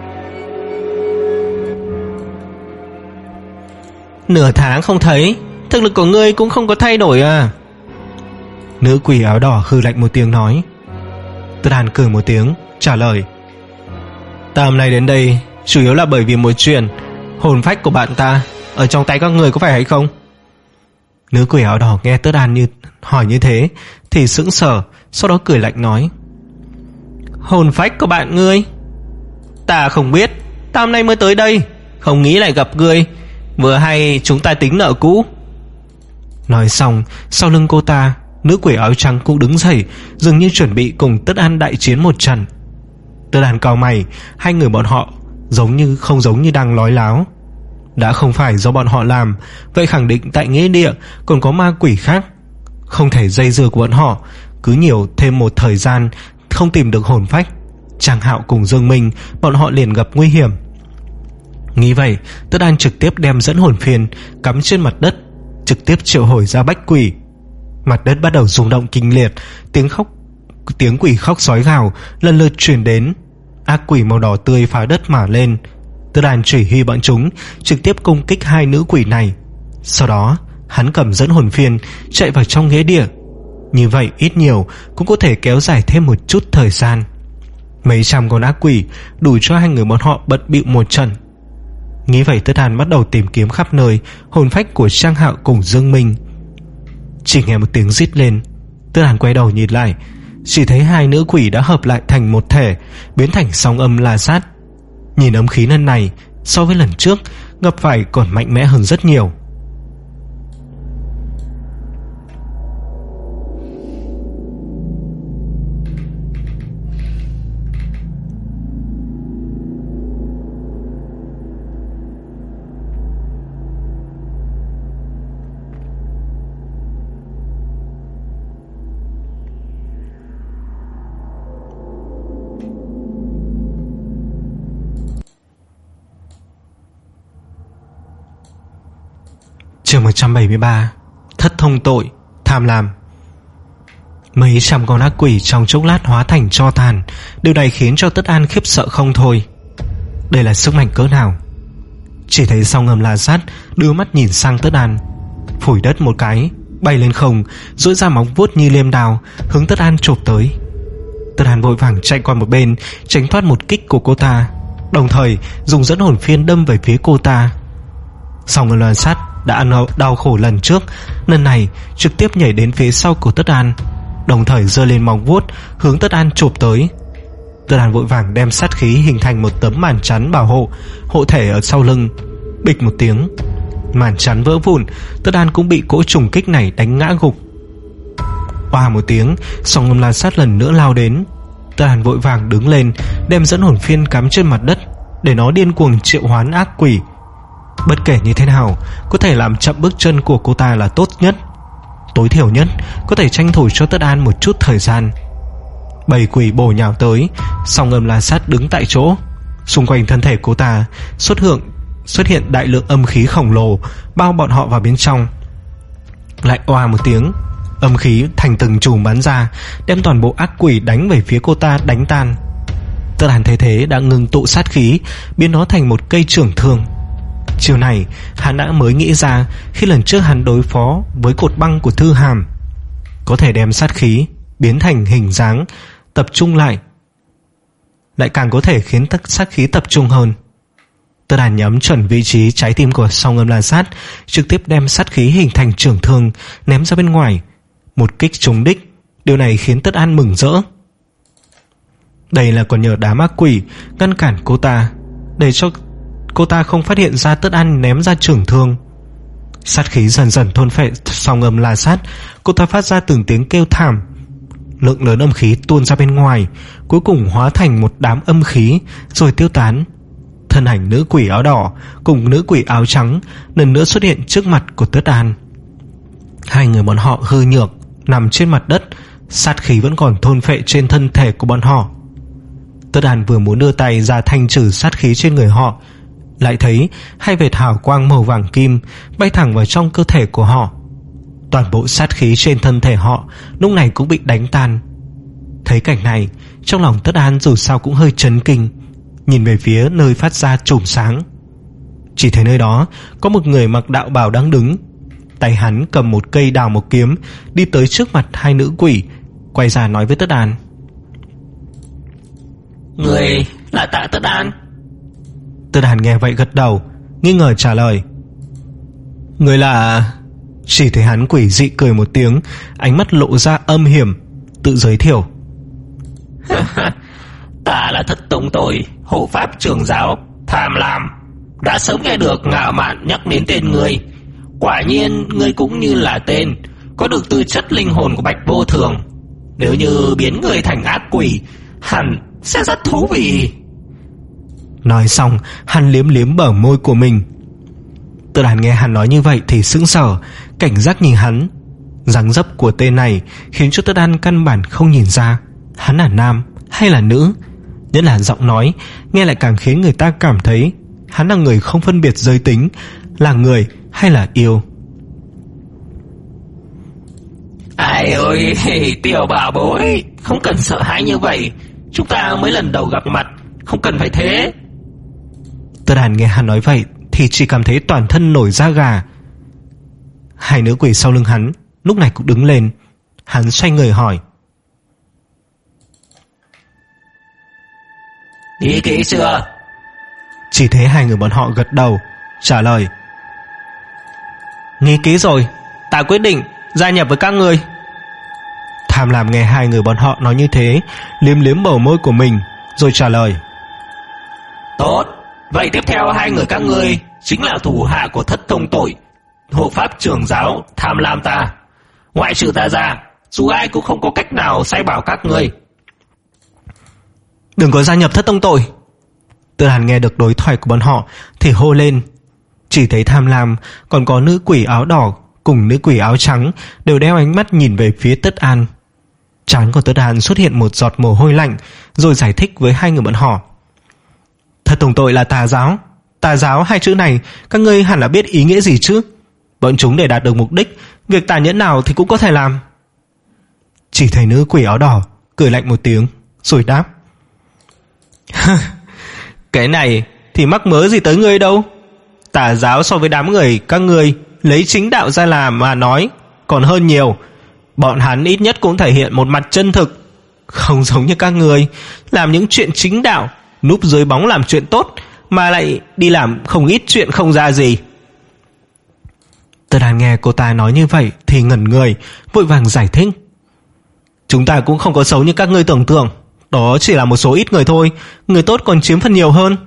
Nửa tháng không thấy, thực lực của ngươi cũng không có thay đổi à? Nữ quỷ áo đỏ hừ lạnh một tiếng nói. Tất An cười một tiếng trả lời: ta hôm nay đến đây chủ yếu là bởi vì một chuyện, hồn phách của bạn ta ở trong tay các người có phải hay không? Nữ quỷ áo đỏ nghe Tất An như hỏi như thế thì sững sờ, sau đó cười lạnh nói: hồn phách của bạn ngươi? Ta không biết, ta hôm nay mới tới đây, không nghĩ lại gặp ngươi, vừa hay chúng ta tính nợ cũ. Nói xong, sau lưng cô ta, nữ quỷ áo trắng cũng đứng dậy, dường như chuẩn bị cùng Tất An đại chiến một trận. Tất An cau mày, hai người bọn họ giống như không giống như đang nói láo. Đã không phải do bọn họ làm, vậy khẳng định tại nghĩa địa còn có ma quỷ khác. Không thể dây dưa của bọn họ, cứ nhiều thêm một thời gian không tìm được hồn phách, Trang Hạo cùng Dương Minh bọn họ liền gặp nguy hiểm. Nghĩ vậy, Tất An trực tiếp đem dẫn hồn phiên cắm trên mặt đất, trực tiếp triệu hồi ra bách quỷ. Mặt đất bắt đầu rung động kinh liệt, tiếng khóc, tiếng quỷ khóc sói gào lần lượt truyền đến. Ác quỷ màu đỏ tươi phá đất mà lên. Tất An chỉ huy bọn chúng trực tiếp công kích hai nữ quỷ này. Sau đó hắn cầm dẫn hồn phiên chạy vào trong nghĩa địa. Như vậy ít nhiều cũng có thể kéo dài thêm một chút thời gian. Mấy trăm con ác quỷ đủ cho hai người bọn họ bận bịu một trận. Nghĩ vậy, Tất An bắt đầu tìm kiếm khắp nơi hồn phách của Trang Hạo cùng Dương Minh. Chỉ nghe một tiếng rít lên, Tất An quay đầu nhìn lại, chỉ thấy hai nữ quỷ đã hợp lại thành một thể, biến thành sóng âm la sát. Nhìn âm khí lần này so với lần trước gặp phải còn mạnh mẽ hơn rất nhiều. Chương một trăm bảy mươi ba. Thất thông tội, tham lam. Mấy trăm con ác quỷ trong chốc lát hóa thành tro tàn. Điều này khiến cho Tất An khiếp sợ không thôi. Đây là sức mạnh cỡ nào? Chỉ thấy song ngầm la sát đưa mắt nhìn sang Tất An. phủi đất một cái, bay lên không, duỗi ra móng vuốt như liêm đao hướng Tất An chộp tới. Tất An vội vàng chạy qua một bên, tránh thoát một kích của cô ta, đồng thời dùng dẫn hồn phiên đâm về phía cô ta. Song Ngân Loan Sát đã ăn đau khổ lần trước, lần này trực tiếp nhảy đến phía sau của Tất An, đồng thời giơ lên móng vuốt hướng Tất An chộp tới. Tất An vội vàng đem sát khí hình thành một tấm màn chắn bảo hộ hộ thể ở sau lưng. Bịch một tiếng, màn chắn vỡ vụn, Tất An cũng bị cỗ trùng kích này đánh ngã gục. Oa một tiếng, Song Ngân Loan Sát lần nữa lao đến. Tất An vội vàng đứng lên, đem dẫn hồn phiên cắm trên mặt đất để nó điên cuồng triệu hoán ác quỷ. Bất kể như thế nào, có thể làm chậm bước chân của cô ta là tốt nhất. Tối thiểu nhất có thể tranh thủ cho Tất An một chút thời gian. Bầy quỷ bổ nhào tới, Song Ngân Loan Sát đứng tại chỗ. Xung quanh thân thể cô ta xuất hiện xuất hiện đại lượng âm khí khổng lồ, bao bọn họ vào bên trong. Lại oa một tiếng, âm khí thành từng chùm bắn ra, đem toàn bộ ác quỷ đánh về phía cô ta đánh tan. Tất An thấy thế đã ngừng tụ sát khí, biến nó thành một cây trưởng thương. Chiều này hắn đã mới nghĩ ra khi lần trước hắn đối phó với cột băng của Thư Hàm, có thể đem sát khí biến thành hình dáng, tập trung lại, lại càng có thể khiến sát khí tập trung hơn. Tất An nhắm chuẩn vị trí trái tim của Song Ngân Loan Sát, trực tiếp đem sát khí hình thành trưởng thương ném ra bên ngoài, một kích trúng đích. Điều này khiến Tất An mừng rỡ. Đây là còn nhờ đám ác quỷ ngăn cản cô ta, để cho cô ta không phát hiện ra Tất An ném ra trưởng thương. Sát khí dần dần thôn phệ Song Ngân Loan Sát, cô ta phát ra từng tiếng kêu thảm. Lượng lớn âm khí tuôn ra bên ngoài, cuối cùng hóa thành một đám âm khí rồi tiêu tán. Thân ảnh nữ quỷ áo đỏ cùng nữ quỷ áo trắng lần nữa xuất hiện trước mặt của Tất An. Hai người bọn họ hư nhược nằm trên mặt đất, sát khí vẫn còn thôn phệ trên thân thể của bọn họ. Tất An vừa muốn đưa tay ra thanh trừ sát khí trên người họ, lại thấy hai vệt hào quang màu vàng kim bay thẳng vào trong cơ thể của họ. Toàn bộ sát khí trên thân thể họ lúc này cũng bị đánh tan. Thấy cảnh này, trong lòng Tất An dù sao cũng hơi chấn kinh, nhìn về phía nơi phát ra chùm sáng. Chỉ thấy nơi đó có một người mặc đạo bào đang đứng, tay hắn cầm một cây đào mộc kiếm, đi tới trước mặt hai nữ quỷ, quay ra nói với Tất An: Người là Tạ Tất An? Tất An nghe vậy gật đầu, nghi ngờ trả lời: Người là... Chỉ thấy hắn quỷ dị cười một tiếng, ánh mắt lộ ra âm hiểm, tự giới thiệu: Ta là Thất Tông Tội, hộ pháp trưởng giáo Tham Lam. Đã sớm nghe được Ngạo Mạn nhắc đến tên người. Quả nhiên ngươi cũng như là tên, có được tư chất linh hồn của Bạch Vô Thường. Nếu như biến người thành ác quỷ, hẳn sẽ rất thú vị. Nói xong, hắn liếm liếm bờ môi của mình. Tất An nghe hắn nói như vậy thì sững sờ, cảnh giác nhìn hắn. Dáng dấp của tên này khiến cho Tất An căn bản không nhìn ra hắn là nam hay là nữ, nhất là giọng nói nghe lại càng khiến người ta cảm thấy hắn là người không phân biệt giới tính, là người hay là yêu. Ai ơi, tiểu bảo bối, không cần sợ hãi như vậy, chúng ta mới lần đầu gặp mặt, không cần phải thế. Tất An nghe hắn nói vậy thì chỉ cảm thấy toàn thân nổi da gà. Hai nữ quỷ sau lưng hắn lúc này cũng đứng lên. Hắn xoay người hỏi: Nghĩ kỹ chưa? Chỉ thấy hai người bọn họ gật đầu trả lời: Nghĩ kỹ rồi, ta quyết định gia nhập với các ngươi. Tham Lam nghe hai người bọn họ nói như thế, liếm liếm bờ môi của mình rồi trả lời: Tốt, vậy tiếp theo hai người các ngươi chính là thủ hạ của Thất Tông Tội, hộ pháp trưởng giáo Tham Lam ta. Ngoại trừ ta ra, dù ai cũng không có cách nào sai bảo các ngươi. Đừng có gia nhập Thất Tông Tội. Tất An nghe được đối thoại của bọn họ thì hô lên. Chỉ thấy Tham Lam còn có nữ quỷ áo đỏ cùng nữ quỷ áo trắng đều đeo ánh mắt nhìn về phía Tất An. Trán của Tất An xuất hiện một giọt mồ hôi lạnh, rồi giải thích với hai người bọn họ: Thất Tông Tội là tà giáo. Tà giáo hai chữ này các ngươi hẳn là biết ý nghĩa gì chứ. Bọn chúng để đạt được mục đích, việc tàn nhẫn nào thì cũng có thể làm. Chỉ thấy nữ quỷ áo đỏ cười lạnh một tiếng rồi đáp: Cái này thì mắc mớ gì tới ngươi đâu. Tà giáo so với đám người các ngươi lấy chính đạo ra làm mà nói còn hơn nhiều. Bọn hắn ít nhất cũng thể hiện một mặt chân thực, không giống như các người làm những chuyện chính đạo, núp dưới bóng làm chuyện tốt mà lại đi làm không ít chuyện không ra gì. Tất Đàn nghe cô ta nói như vậy thì ngẩn người, vội vàng giải thích. Chúng ta cũng không có xấu như các ngươi tưởng tượng, đó chỉ là một số ít người thôi, người tốt còn chiếm phần nhiều hơn.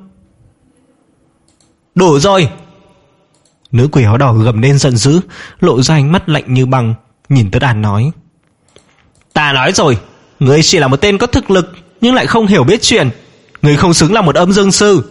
Đủ rồi! Nữ quỷ áo đỏ gầm lên giận dữ, lộ ra ánh mắt lạnh như băng, nhìn Tất Đàn nói. Ta nói rồi, ngươi chỉ là một tên có thực lực nhưng lại không hiểu biết chuyện, ngươi không xứng là một âm dương sư.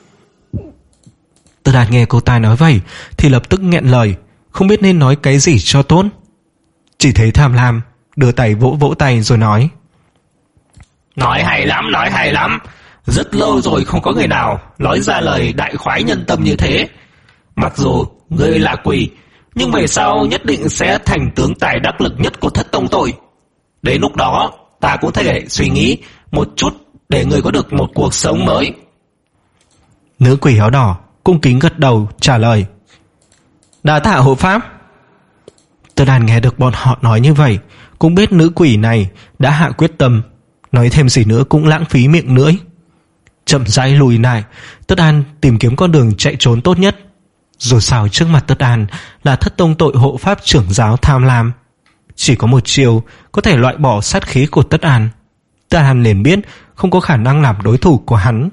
Tất Đàn nghe cô ta nói vậy thì lập tức nghẹn lời, không biết nên nói cái gì cho tốt. Chỉ thấy Tham Lam đưa tay vỗ vỗ tay rồi nói. Nói hay lắm, nói hay lắm. Rất lâu rồi không có người nào nói ra lời đại khoái nhân tâm như thế. Mặc dù ngươi là quỷ, nhưng về sau nhất định sẽ thành tướng tài đắc lực nhất của Thất Tông Tội. Đến lúc đó ta cũng thể suy nghĩ một chút để ngươi có được một cuộc sống mới. Nữ quỷ áo đỏ cung kính gật đầu trả lời. Đa tạ hộ pháp. Tất Đàn nghe được bọn họ nói như vậy, cũng biết nữ quỷ này đã hạ quyết tâm, nói thêm gì nữa cũng lãng phí miệng lưỡi. Chậm rãi lùi lại, Tất Đàn tìm kiếm con đường chạy trốn tốt nhất. Dù sao trước mặt Tất Đàn là Thất Tông Tội hộ pháp trưởng giáo Tham Lam, chỉ có một chiều có thể loại bỏ sát khí của Tất Đàn. Tất Đàn liền biết không có khả năng làm đối thủ của hắn.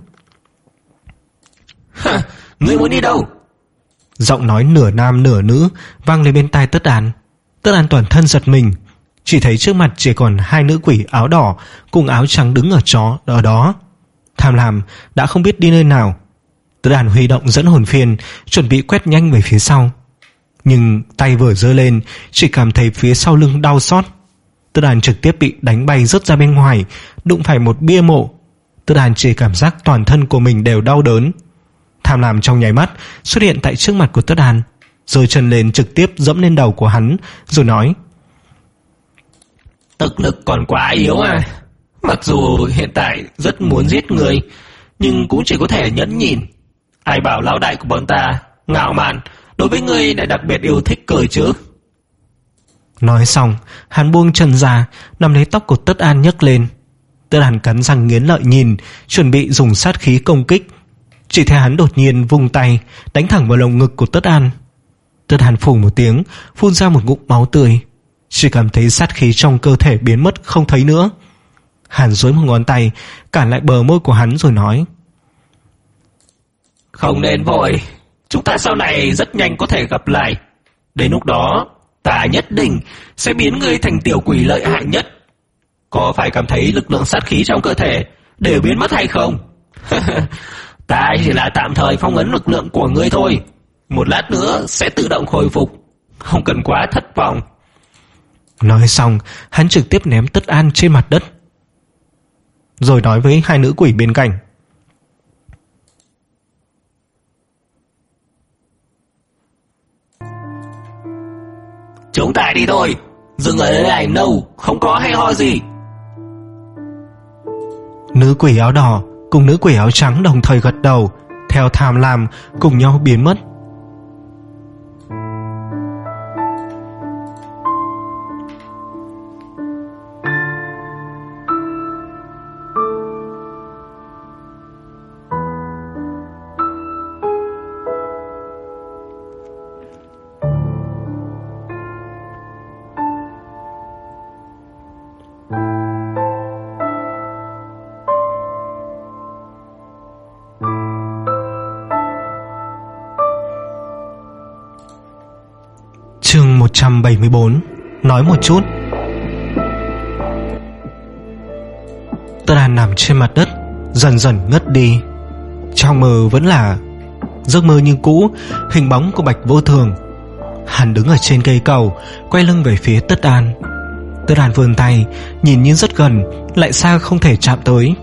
Hả, ngươi muốn đi đâu? Giọng nói nửa nam nửa nữ vang lên bên tai Tất Đàn. Tất Đàn toàn thân giật mình, chỉ thấy trước mặt chỉ còn hai nữ quỷ áo đỏ cùng áo trắng đứng ở chó ở đó. Tham Lam đã không biết đi nơi nào. Tất Đàn huy động dẫn hồn phiên, chuẩn bị quét nhanh về phía sau, nhưng tay vừa giơ lên chỉ cảm thấy phía sau lưng đau xót. Tất Đàn trực tiếp bị đánh bay rớt ra bên ngoài, đụng phải một bia mộ. Tất Đàn chỉ cảm giác toàn thân của mình đều đau đớn. Tham Lam trong nháy mắt xuất hiện tại trước mặt của Tất Đàn, giơ chân lên trực tiếp dẫm lên đầu của hắn rồi nói. Thực lực còn quá yếu à. Mặc dù hiện tại rất muốn giết người, nhưng cũng chỉ có thể nhẫn nhịn. Ai bảo lão đại của bọn ta ngạo mạn, đối với ngươi lại đặc biệt yêu thích cười chứ. Nói xong, hắn buông chân ra, nắm lấy tóc của Tất An nhấc lên. Tất An cắn răng nghiến lợi nhìn, chuẩn bị dùng sát khí công kích. Chỉ thấy hắn đột nhiên vung tay đánh thẳng vào lồng ngực của Tất An. Tất An phù một tiếng, phun ra một ngụm máu tươi, chỉ cảm thấy sát khí trong cơ thể biến mất không thấy nữa. Hắn duỗi một ngón tay cản lại bờ môi của hắn rồi nói. Không nên vội, chúng ta sau này rất nhanh có thể gặp lại. Đến lúc đó ta nhất định sẽ biến ngươi thành tiểu quỷ lợi hại nhất. Có phải cảm thấy lực lượng sát khí trong cơ thể đều biến mất hay không? Ta chỉ là tạm thời phong ấn lực lượng của ngươi thôi, một lát nữa sẽ tự động khôi phục, không cần quá thất vọng. Nói xong, hắn trực tiếp ném Tất An trên mặt đất, rồi nói với hai nữ quỷ bên cạnh. Chúng ta đi thôi, dừng ở đây này lâu, không có hay ho gì. Nữ quỷ áo đỏ cùng nữ quỷ áo trắng đồng thời gật đầu, theo Tham Lam cùng nhau biến mất. Chương một trăm bảy mươi bốn. Nói một chút. Tất An nằm trên mặt đất, dần dần ngất đi. Trong mơ vẫn là giấc mơ như cũ, hình bóng của Bạch Vô Thường. Hắn đứng ở trên cây cầu, quay lưng về phía Tất An. Tất An vươn tay, nhìn như rất gần, lại xa không thể chạm tới.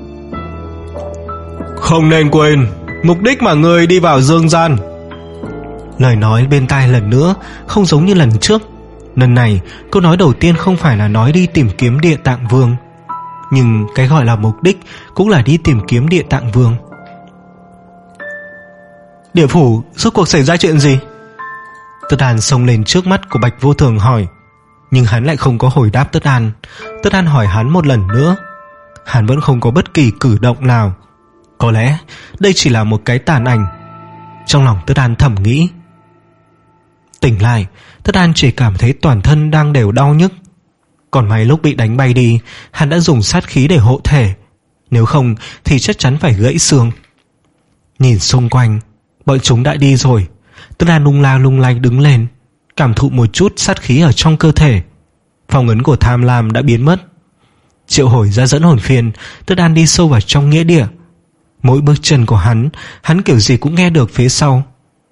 Không nên quên mục đích mà ngươi đi vào dương gian. Lời nói bên tai lần nữa không giống như lần trước. Lần này câu nói đầu tiên không phải là nói đi tìm kiếm Địa Tạng Vương, nhưng cái gọi là mục đích cũng là đi tìm kiếm Địa Tạng Vương. Địa phủ rốt cuộc xảy ra chuyện gì? Tất An xông lên trước mắt của Bạch Vô Thường hỏi, nhưng hắn lại không có hồi đáp Tất An. Tất An hỏi hắn một lần nữa, hắn vẫn không có bất kỳ cử động nào. Có lẽ đây chỉ là một cái tàn ảnh. Trong lòng Tất An thầm nghĩ. Tỉnh lại, Tất An chỉ cảm thấy toàn thân đang đều đau nhức. Còn may lúc bị đánh bay đi, hắn đã dùng sát khí để hộ thể, nếu không thì chắc chắn phải gãy xương. Nhìn xung quanh, bọn chúng đã đi rồi. Tất An lung la lung lay đứng lên, cảm thụ một chút sát khí ở trong cơ thể. Phong ấn của tham lam đã biến mất. Triệu hồi ra dẫn hồn phiên, Tất An đi sâu vào trong nghĩa địa. Mỗi bước chân của hắn, hắn kiểu gì cũng nghe được phía sau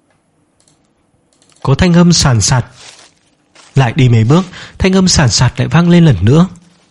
có thanh âm sàn sạt. Lại đi mấy bước, thanh âm sàn sạt lại vang lên lần nữa.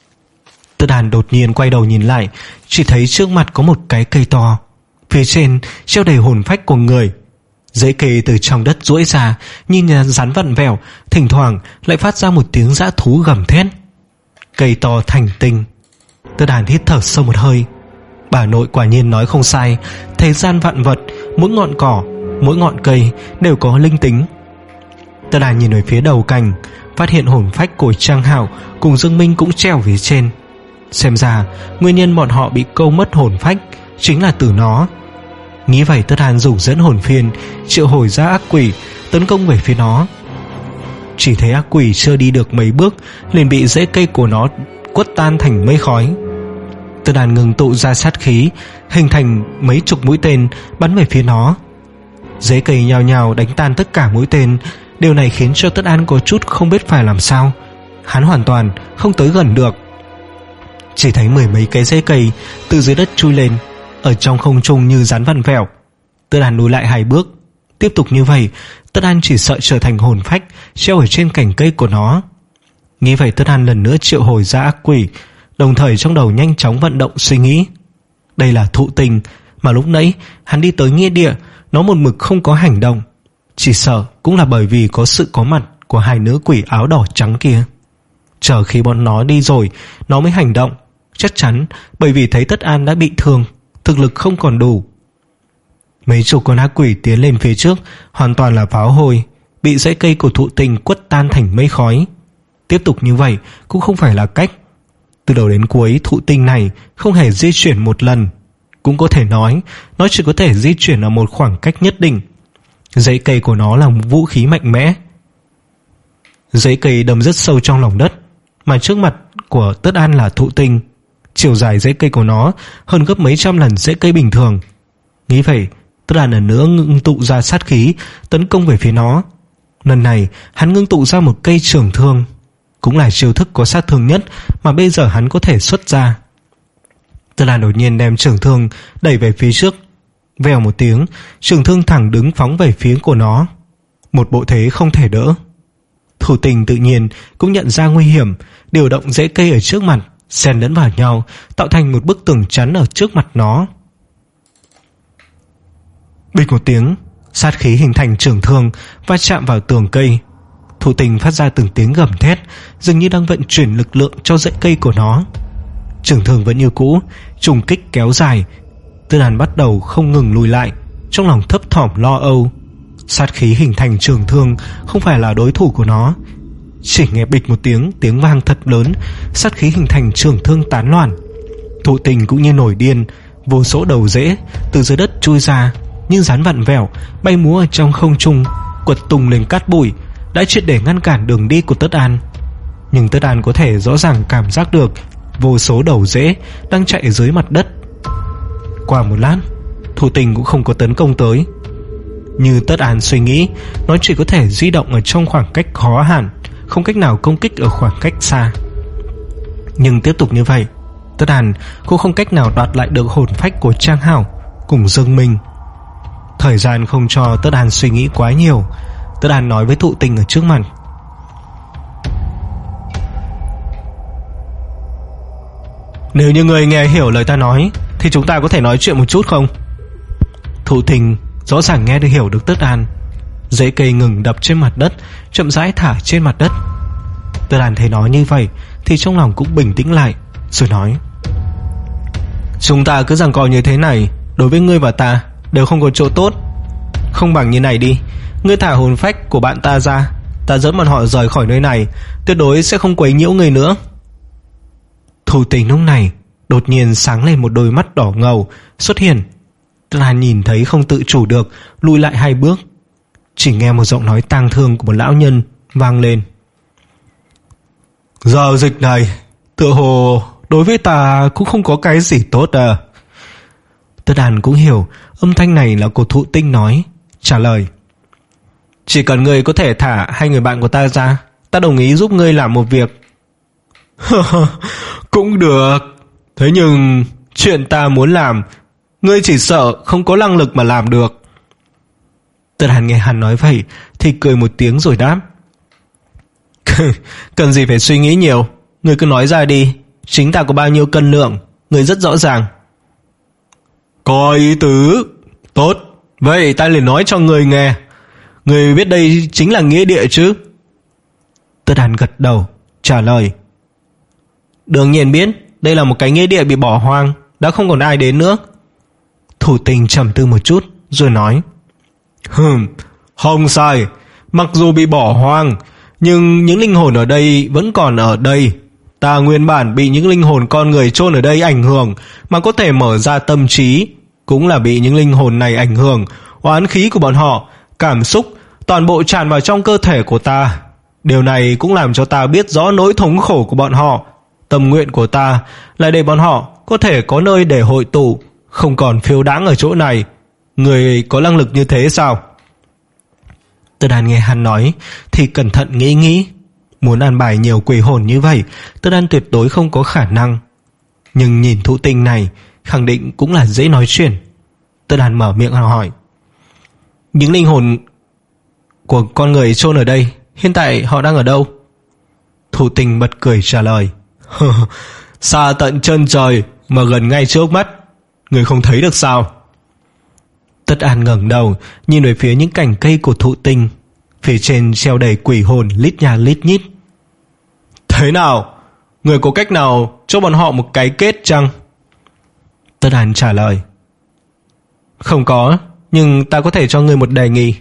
Tất An đột nhiên quay đầu nhìn lại, chỉ thấy trước mặt có một cái cây to, phía trên treo đầy hồn phách của người. Rễ cây từ trong đất duỗi ra, nhìn rắn vặn vẹo, thỉnh thoảng lại phát ra một tiếng dã thú gầm thét. Cây to thành tinh. Tất An hít thở sâu một hơi. Bà nội quả nhiên nói không sai, thế gian vạn vật, mỗi ngọn cỏ, mỗi ngọn cây đều có linh tính. Tất An nhìn về phía đầu cành, phát hiện hồn phách của Trang Hạo cùng Dương Minh cũng treo phía trên. Xem ra nguyên nhân bọn họ bị câu mất hồn phách chính là từ nó. Nghĩ vậy, Tất An dùng dẫn hồn phiên triệu hồi ra ác quỷ tấn công về phía nó. Chỉ thấy ác quỷ chưa đi được mấy bước liền bị rễ cây của nó quất tan thành mây khói. Tất An ngừng tụ ra sát khí, hình thành mấy chục mũi tên bắn về phía nó. Rễ cây nhào nhào đánh tan tất cả mũi tên. Điều này khiến cho Tất An có chút không biết phải làm sao. Hắn hoàn toàn không tới gần được. Chỉ thấy mười mấy cái rễ cây từ dưới đất chui lên, ở trong không trung như rắn vặn vẹo. Tất An lùi lại hai bước. Tiếp tục như vậy, Tất An chỉ sợ trở thành hồn phách treo ở trên cành cây của nó. Nghĩ vậy, Tất An lần nữa triệu hồi ra ác quỷ, đồng thời trong đầu nhanh chóng vận động suy nghĩ. Đây là Thụ Tình mà lúc nãy hắn đi tới nghĩa địa, nó một mực không có hành động. Chỉ sợ cũng là bởi vì có sự có mặt của hai nữ quỷ áo đỏ trắng kia. Chờ khi bọn nó đi rồi, nó mới hành động. Chắc chắn bởi vì thấy Tất An đã bị thương, thực lực không còn đủ. Mấy chục con ác quỷ tiến lên phía trước, hoàn toàn là pháo hôi, bị rễ cây của Thụ Tình quất tan thành mây khói. Tiếp tục như vậy cũng không phải là cách. Từ đầu đến cuối, Thụ Tình này không hề di chuyển một lần. Cũng có thể nói, nó chỉ có thể di chuyển ở một khoảng cách nhất định. Rễ cây của nó là một vũ khí mạnh mẽ. Rễ cây đâm rất sâu trong lòng đất, mà trước mặt của Tất An là Thụ Tình. Chiều dài rễ cây của nó hơn gấp mấy trăm lần rễ cây bình thường. Nghĩ vậy, Tất An lần nữa ngưng tụ ra sát khí tấn công về phía nó. Lần này hắn ngưng tụ ra một cây trường thương, cũng là chiêu thức có sát thương nhất mà bây giờ hắn có thể xuất ra. Tất An đột nhiên đem trường thương đẩy về phía trước. Vèo một tiếng, trường thương thẳng đứng phóng về phía của nó, một bộ thế không thể đỡ. Thụ Tình tự nhiên cũng nhận ra nguy hiểm, điều động rễ cây ở trước mặt xen lẫn vào nhau, tạo thành một bức tường chắn ở trước mặt nó. Bịch một tiếng, sát khí hình thành trường thương va chạm vào tường cây. Thụ Tình phát ra từng tiếng gầm thét, dường như đang vận chuyển lực lượng cho rễ cây của nó. Trường thương vẫn như cũ, trùng kích kéo dài. Tất An bắt đầu không ngừng lùi lại, trong lòng thấp thỏm lo âu. Sát khí hình thành trường thương không phải là đối thủ của nó. Chỉ nghe bịch một tiếng, tiếng vang thật lớn, sát khí hình thành trường thương tán loạn. Thụ Tình cũng như nổi điên, vô số đầu rễ từ dưới đất chui ra, như rắn vặn vẹo bay múa ở trong không trung, quật tung lên cát bụi, đã triệt để ngăn cản đường đi của Tất An. Nhưng Tất An có thể rõ ràng cảm giác được vô số đầu rễ đang chạy ở dưới mặt đất. Qua một lát, Thụ Tình cũng không có tấn công tới. Như Tất An suy nghĩ, nó chỉ có thể di động ở trong khoảng cách khó hạn, không cách nào công kích ở khoảng cách xa. Nhưng tiếp tục như vậy, Tất An cũng không cách nào đoạt lại được hồn phách của Trang Hảo cùng Dương Minh. Thời gian không cho Tất An suy nghĩ quá nhiều. Tất An nói với Thụ Tình ở trước mặt: Nếu như người nghe hiểu lời ta nói thì chúng ta có thể nói chuyện một chút không? Thụ Tình rõ ràng nghe được hiểu được Tất An. Rễ cây ngừng đập trên mặt đất, chậm rãi thả trên mặt đất. Tất An thấy nói như vậy thì trong lòng cũng bình tĩnh lại, rồi nói: Chúng ta cứ giằng co như thế này, đối với ngươi và ta đều không có chỗ tốt. Không bằng như này đi, ngươi thả hồn phách của bạn ta ra, ta dẫn bọn họ rời khỏi nơi này, tuyệt đối sẽ không quấy nhiễu ngươi nữa. Thủ Tình lúc này đột nhiên sáng lên một đôi mắt đỏ ngầu xuất hiện. Tất Hàn nhìn thấy không tự chủ được, lùi lại hai bước. Chỉ nghe một giọng nói tang thương của một lão nhân vang lên. Giao dịch này tựa hồ đối với ta cũng không có cái gì tốt à. Tất Hàn cũng hiểu âm thanh này là của Thụ Tinh nói, trả lời: Chỉ cần ngươi có thể thả hai người bạn của ta ra, ta đồng ý giúp ngươi làm một việc. Cũng được, thế nhưng chuyện ta muốn làm, ngươi chỉ sợ không có năng lực mà làm được. Tất Hàn nghe hắn nói vậy thì cười một tiếng rồi đáp: Cần gì phải suy nghĩ nhiều, ngươi cứ nói ra đi, chính ta có bao nhiêu cân lượng, ngươi rất rõ ràng. Có ý tứ. Tốt, vậy ta liền nói cho ngươi nghe. Ngươi biết đây chính là nghĩa địa chứ? Tất Hàn gật đầu trả lời: Đương nhiên biết, đây là một cái nghĩa địa bị bỏ hoang, đã không còn ai đến nữa. Thủ Tình trầm tư một chút rồi nói: Hừm, không sai, mặc dù bị bỏ hoang, nhưng những linh hồn ở đây vẫn còn ở đây. Ta nguyên bản bị những linh hồn con người chôn ở đây ảnh hưởng, mà có thể mở ra tâm trí, cũng là bị những linh hồn này ảnh hưởng. Oán khí của bọn họ, cảm xúc, toàn bộ tràn vào trong cơ thể của ta. Điều này cũng làm cho ta biết rõ nỗi thống khổ của bọn họ. Tâm nguyện của ta là để bọn họ có thể có nơi để hội tụ, không còn phiêu đãng ở chỗ này. Người có năng lực như thế sao? Tất Hàn nghe hắn nói thì cẩn thận nghĩ nghĩ. Muốn an bài nhiều quỷ hồn như vậy, Tất Hàn tuyệt đối không có khả năng. Nhưng nhìn Thụ Tinh này khẳng định cũng là dễ nói chuyện. Tất Hàn mở miệng hỏi: Những linh hồn của con người chôn ở đây, hiện tại họ đang ở đâu? Thụ Tinh bật cười trả lời: Xa tận chân trời mà gần ngay trước mắt, người không thấy được sao? Tất An ngẩng đầu nhìn về phía những cành cây của Thụ Tinh, phía trên treo đầy quỷ hồn lít nha lít nhít. Thế nào, người có cách nào cho bọn họ một cái kết chăng? Tất An trả lời: Không có, nhưng ta có thể cho ngươi một đề nghị.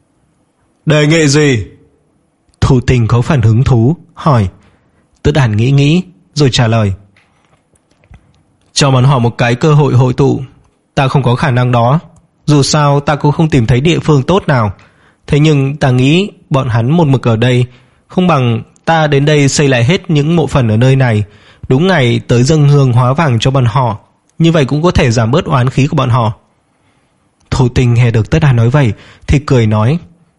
Đề nghị gì? Thụ Tinh có phần hứng thú hỏi. Tất An nghĩ nghĩ rồi trả lời: Cho bọn họ một cái cơ hội hội tụ. Ta không có khả năng đó, dù sao ta cũng không tìm thấy địa phương tốt nào. Thế nhưng ta nghĩ bọn hắn một mực ở đây, không bằng ta đến đây xây lại hết những mộ phần ở nơi này, đúng ngày tới dâng hương hóa vàng cho bọn họ. Như vậy cũng có thể giảm bớt oán khí của bọn họ. Thụ Tinh nghe được Tất Hàn nói vậy thì cười nói: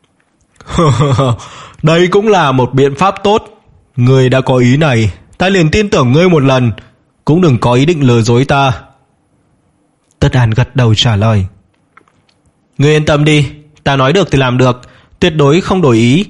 Đây cũng là một biện pháp tốt. Ngươi đã có ý này, ta liền tin tưởng ngươi một lần, cũng đừng có ý định lừa dối ta. Tất Hàn gật đầu trả lời: Ngươi yên tâm đi, ta nói được thì làm được, tuyệt đối không đổi ý.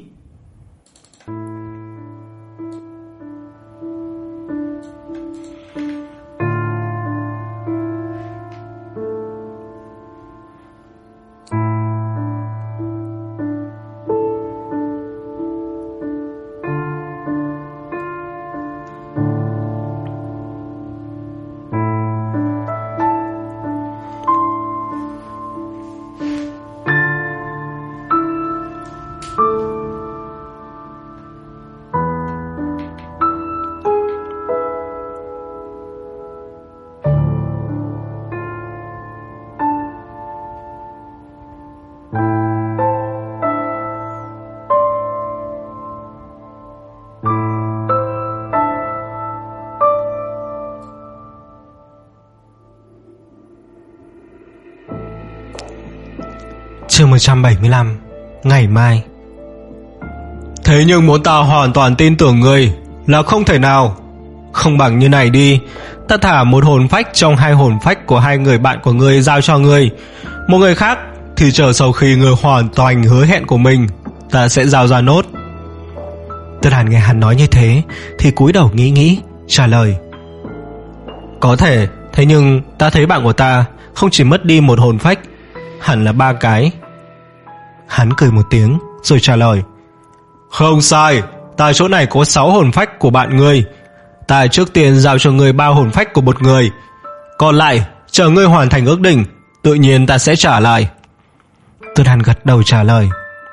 Chương một trăm bảy mươi lăm. Ngày mai. Thế nhưng muốn ta hoàn toàn tin tưởng ngươi là không thể nào. Không bằng như này đi, ta thả một hồn phách trong hai hồn phách của hai người bạn của ngươi giao cho ngươi. Một người khác thì chờ sau khi ngươi hoàn thành hứa hẹn của mình, ta sẽ giao ra nốt. Tất Hàn nghe hắn nói như thế thì cúi đầu nghĩ nghĩ trả lời: Có thể, thế nhưng ta thấy bạn của ta không chỉ mất đi một hồn phách, hẳn là ba cái. Hắn cười một tiếng rồi trả lời: Không sai, tại chỗ này có sáu hồn phách của bạn ngươi. Ta trước tiên giao cho ngươi ba hồn phách của một người, còn lại chờ ngươi hoàn thành ước định, tự nhiên ta sẽ trả lại. Tư Đàn gật đầu trả lời.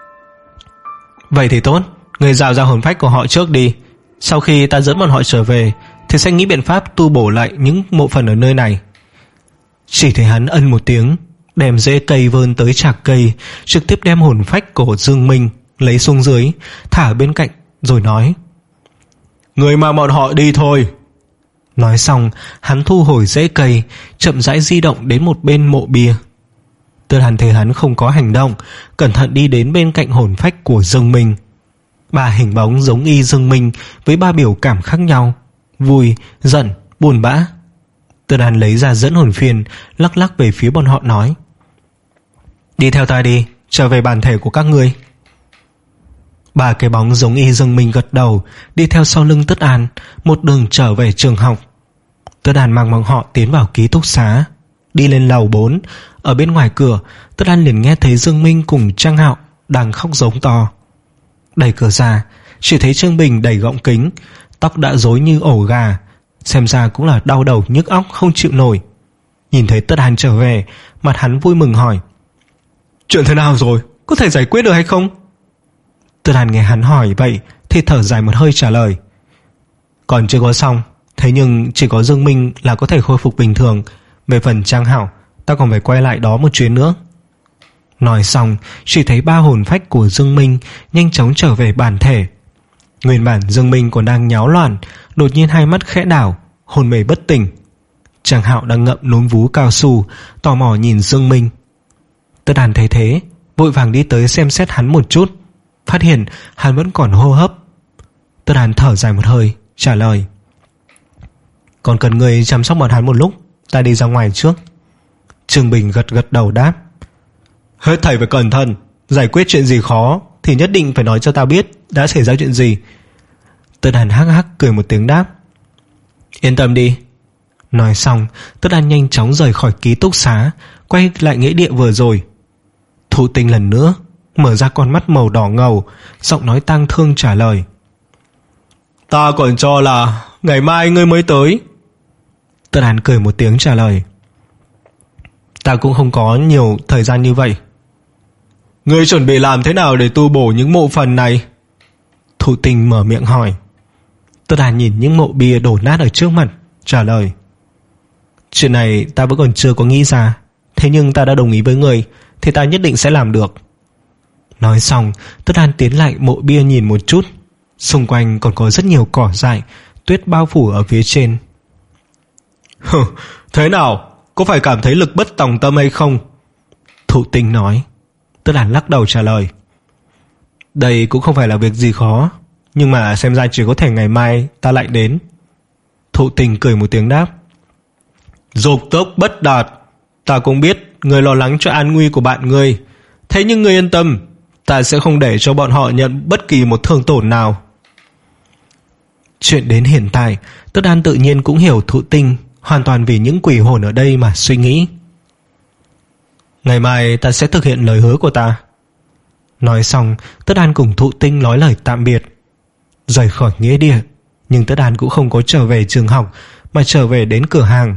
Vậy thì tốt, người dạo ra hồn phách của họ trước đi. Sau khi ta dẫn bọn họ trở về thì sẽ nghĩ biện pháp tu bổ lại những mộ phần ở nơi này. Chỉ thấy hắn ân một tiếng, đem rễ cây vươn tới chạc cây, trực tiếp đem hồn phách của Dương Minh lấy xuống dưới, thả bên cạnh rồi nói: Người mà bọn họ đi thôi. Nói xong hắn thu hồi rễ cây, chậm rãi di động đến một bên mộ bia. Tư Đàn thấy hắn không có hành động, cẩn thận đi đến bên cạnh hồn phách của Dương Minh. Ba hình bóng giống y Dương Minh với ba biểu cảm khác nhau: vui, giận, buồn bã. Tư Đàn lấy ra dẫn hồn phiên, lắc lắc về phía bọn họ nói: Đi theo ta đi, trở về bản thể của các ngươi. Ba cái bóng giống y Dương Minh gật đầu, đi theo sau lưng Tất An, một đường trở về trường học. Tất An mang bọn họ tiến vào ký túc xá. Đi lên lầu bốn, ở bên ngoài cửa, Tất An liền nghe thấy Dương Minh cùng Trang Hạo đang khóc giống to. Đẩy cửa ra, chỉ thấy Trương Bình đẩy gọng kính, tóc đã rối như ổ gà, xem ra cũng là đau đầu nhức óc không chịu nổi. Nhìn thấy Tất An trở về, mặt hắn vui mừng hỏi: Chuyện thế nào rồi, có thể giải quyết được hay không? Tất An nghe hắn hỏi vậy thì thở dài một hơi trả lời: Còn chưa có xong, thế nhưng chỉ có Dương Minh là có thể khôi phục bình thường. Về phần Trang Hảo, ta còn phải quay lại đó một chuyến nữa. Nói xong, chỉ thấy ba hồn phách của Dương Minh nhanh chóng trở về bản thể. Nguyên bản Dương Minh còn đang nháo loạn, đột nhiên hai mắt khẽ đảo, hôn mê bất tỉnh. Trang Hạo đang ngậm núm vú cao su, tò mò nhìn Dương Minh. Tất Đàn thấy thế, vội vàng đi tới xem xét hắn một chút, phát hiện hắn vẫn còn hô hấp. Tất Đàn thở dài một hơi, trả lời: Còn cần người chăm sóc bọn hắn một lúc, ta đi ra ngoài trước. Trương Bình gật gật đầu đáp: Hết thầy phải cẩn thận, giải quyết chuyện gì khó thì nhất định phải nói cho ta biết đã xảy ra chuyện gì. Tất Đàn hắc hắc cười một tiếng đáp: Yên tâm đi. Nói xong, Tất Đàn nhanh chóng rời khỏi ký túc xá, quay lại nghĩa địa vừa rồi. Thụ Tinh lần nữa mở ra con mắt màu đỏ ngầu, giọng nói tang thương trả lời: Ta còn cho là ngày mai ngươi mới tới. Tất Đàn cười một tiếng trả lời: Ta cũng không có nhiều thời gian như vậy. Ngươi chuẩn bị làm thế nào để tu bổ những mộ phần này? Thụ Tinh mở miệng hỏi. Tất Đàn nhìn những mộ bia đổ nát ở trước mặt, trả lời: Chuyện này ta vẫn còn chưa có nghĩ ra, thế nhưng ta đã đồng ý với người thì ta nhất định sẽ làm được. Nói xong, Tất Đàn tiến lại mộ bia nhìn một chút. Xung quanh còn có rất nhiều cỏ dại, tuyết bao phủ ở phía trên. Hừ, thế nào? Có phải cảm thấy lực bất tòng tâm hay không? Thụ Tinh nói. Tất Đàn lắc đầu trả lời: Đây cũng không phải là việc gì khó, nhưng mà xem ra chỉ có thể ngày mai ta lại đến. Thụ Tinh cười một tiếng đáp: Dục tốc bất đạt. Ta cũng biết người lo lắng cho an nguy của bạn ngươi, thế nhưng ngươi yên tâm, ta sẽ không để cho bọn họ nhận bất kỳ một thương tổn nào. Chuyện đến hiện tại, Tất Đàn tự nhiên cũng hiểu Thụ Tinh hoàn toàn vì những quỷ hồn ở đây mà suy nghĩ. Ngày mai ta sẽ thực hiện lời hứa của ta. Nói xong, Tất Đàn cùng Thụ Tinh nói lời tạm biệt, rời khỏi nghĩa địa. Nhưng Tất Đàn cũng không có trở về trường học, mà trở về đến cửa hàng.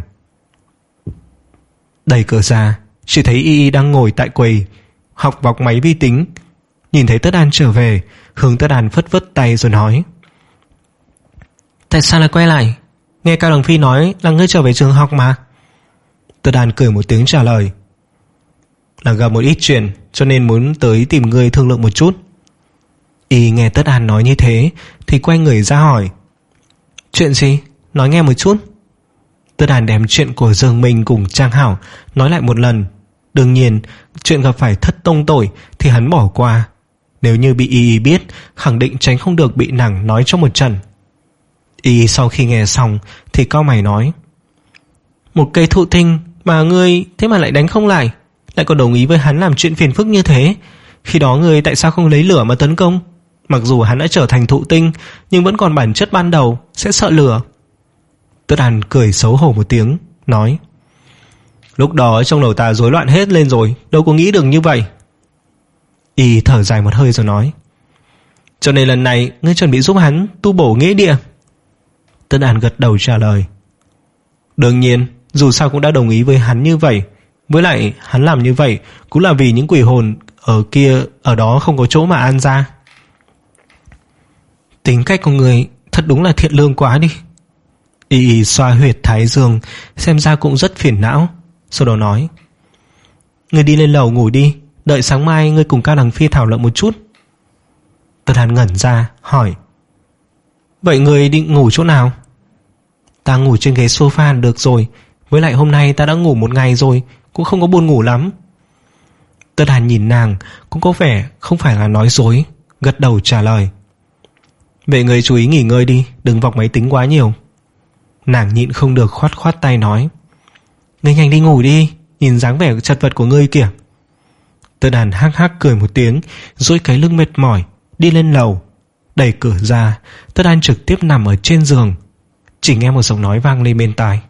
Đẩy cửa ra, chỉ thấy Y Y đang ngồi tại quầy học vọc máy vi tính. Nhìn thấy Tất Đàn trở về, hướng Tất Đàn phất phất tay rồi nói: Tại sao lại quay lại? Nghe Cao Đồng Phi nói là ngươi trở về trường học mà. Tất Đàn cười một tiếng trả lời: Là gặp một ít chuyện, cho nên muốn tới tìm ngươi thương lượng một chút. Y nghe Tất Đàn nói như thế thì quay người ra hỏi: Chuyện gì? Nói nghe một chút. Tất Đàn đem chuyện của Dương Minh cùng Trang Hảo nói lại một lần. Đương nhiên, chuyện gặp phải thất tông tội thì hắn bỏ qua. Nếu như bị Y biết, khẳng định tránh không được bị nàng nói cho một trận. Y sau khi nghe xong thì cau mày nói: Một cây thụ tinh mà ngươi thế mà lại đánh không lại, lại còn đồng ý với hắn làm chuyện phiền phức như thế. Khi đó ngươi tại sao không lấy lửa mà tấn công? Mặc dù hắn đã trở thành thụ tinh, nhưng vẫn còn bản chất ban đầu, sẽ sợ lửa. Tất Đàn cười xấu hổ một tiếng, nói: Lúc đó trong đầu ta rối loạn hết lên rồi, đâu có nghĩ được như vậy. Y thở dài một hơi rồi nói: Cho nên lần này ngươi chuẩn bị giúp hắn tu bổ nghĩa địa. Tất Đàn gật đầu trả lời: Đương nhiên, dù sao cũng đã đồng ý với hắn như vậy. Với lại hắn làm như vậy cũng là vì những quỷ hồn Ở kia, ở đó không có chỗ mà an ra. Tính cách của người thật đúng là thiện lương quá đi. Y Y xoa huyệt thái dương, xem ra cũng rất phiền não. Sau đó nói: Người đi lên lầu ngủ đi, đợi sáng mai ngươi cùng Cao Đằng Phi thảo luận một chút. Tất Hàn ngẩn ra hỏi: Vậy người định ngủ chỗ nào? Ta ngủ trên ghế sofa được rồi. Với lại hôm nay ta đã ngủ một ngày rồi, cũng không có buồn ngủ lắm. Tất Hàn nhìn nàng cũng có vẻ không phải là nói dối, gật đầu trả lời: Vậy người chú ý nghỉ ngơi đi, đừng vọc máy tính quá nhiều. Nàng nhịn không được khoát khoát tay nói: Ngươi nhanh đi ngủ đi, nhìn dáng vẻ chật vật của ngươi kìa. Tất Hàn hắc hắc cười một tiếng, duỗi cái lưng mệt mỏi đi lên lầu. Đẩy cửa ra, Tất Hàn trực tiếp nằm ở trên giường. Chỉ nghe một giọng nói vang lên bên tai: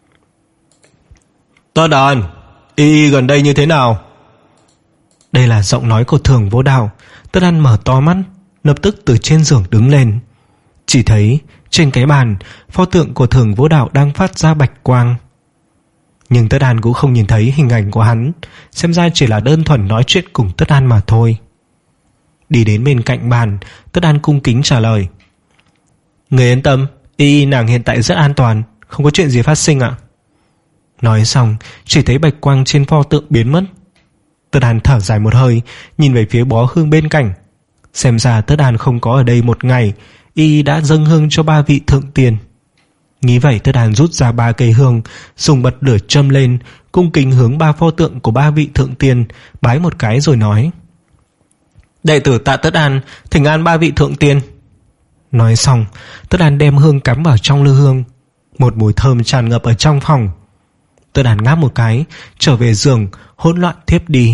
Tất Hàn, Y Y gần đây như thế nào? Đây là giọng nói của Thường Vô Đạo. Tất Hàn mở to mắt, lập tức từ trên giường đứng lên. Chỉ thấy trên cái bàn, pho tượng của Thường Vô Đạo đang phát ra bạch quang. Nhưng Tất Hàn cũng không nhìn thấy hình ảnh của hắn, xem ra chỉ là đơn thuần nói chuyện cùng Tất Hàn mà thôi. Đi đến bên cạnh bàn, Tất Hàn cung kính trả lời: Người yên tâm, Y Y nàng hiện tại rất an toàn, không có chuyện gì phát sinh ạ. Nói xong, chỉ thấy bạch quang trên pho tượng biến mất. Tất Hàn thở dài một hơi, nhìn về phía bó hương bên cạnh. Xem ra Tất Hàn không có ở đây một ngày, Y đã dâng hương cho ba vị thượng tiền. Nghĩ vậy, Tất Hàn rút ra ba cây hương, dùng bật lửa châm lên, cung kính hướng ba pho tượng của ba vị thượng tiền bái một cái rồi nói: Đệ tử tạ Tất Hàn thỉnh an ba vị thượng tiền. Nói xong, Tất Hàn đem hương cắm vào trong lư hương. Một mùi thơm tràn ngập ở trong phòng. Tất Hàn ngáp một cái, trở về giường, hỗn loạn thiếp đi.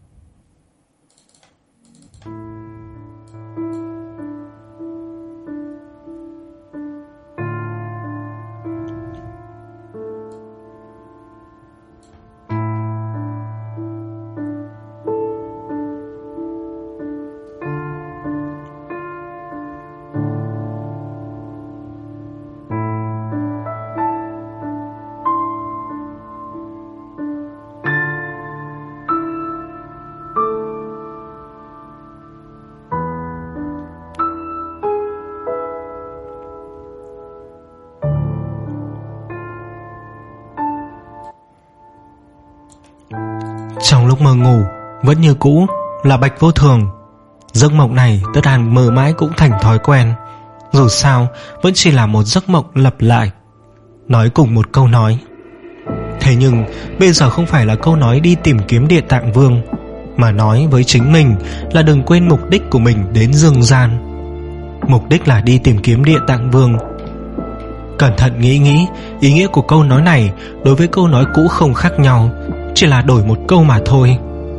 Trong lúc mơ ngủ, vẫn như cũ là Bạch Vô Thường. Giấc mộng này Tất Hàn mơ mãi cũng thành thói quen. Dù sao vẫn chỉ là một giấc mộng lặp lại, nói cùng một câu nói. Thế nhưng bây giờ không phải là câu nói đi tìm kiếm Địa Tạng Vương, mà nói với chính mình là đừng quên mục đích của mình đến dương gian. Mục đích là đi tìm kiếm Địa Tạng Vương. Cẩn thận nghĩ nghĩ, ý nghĩa của câu nói này đối với câu nói cũ không khác nhau, chỉ là đổi một câu mà thôi.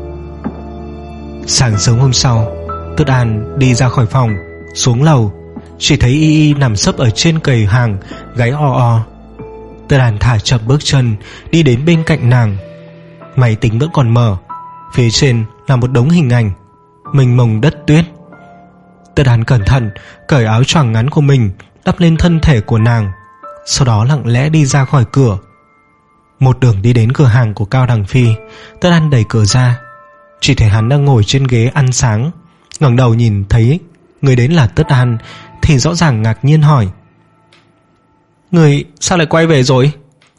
Sáng sớm hôm sau, Tất Hàn đi ra khỏi phòng, xuống lầu, chỉ thấy Y Y nằm sấp ở trên quầy hàng, gáy o o. Tất Hàn thả chậm bước chân đi đến bên cạnh nàng. Máy tính vẫn còn mở, phía trên là một đống hình ảnh mênh mông đất tuyết. Tất Hàn cẩn thận cởi áo choàng ngắn của mình đắp lên thân thể của nàng, sau đó lặng lẽ đi ra khỏi cửa. Một đường đi đến cửa hàng của Cao Đằng Phi, Tất Hàn đẩy cửa ra, chỉ thấy hắn đang ngồi trên ghế ăn sáng. ngẩng đầu nhìn thấy người đến là Tất Hàn thì rõ ràng ngạc nhiên hỏi: Người sao lại quay về rồi?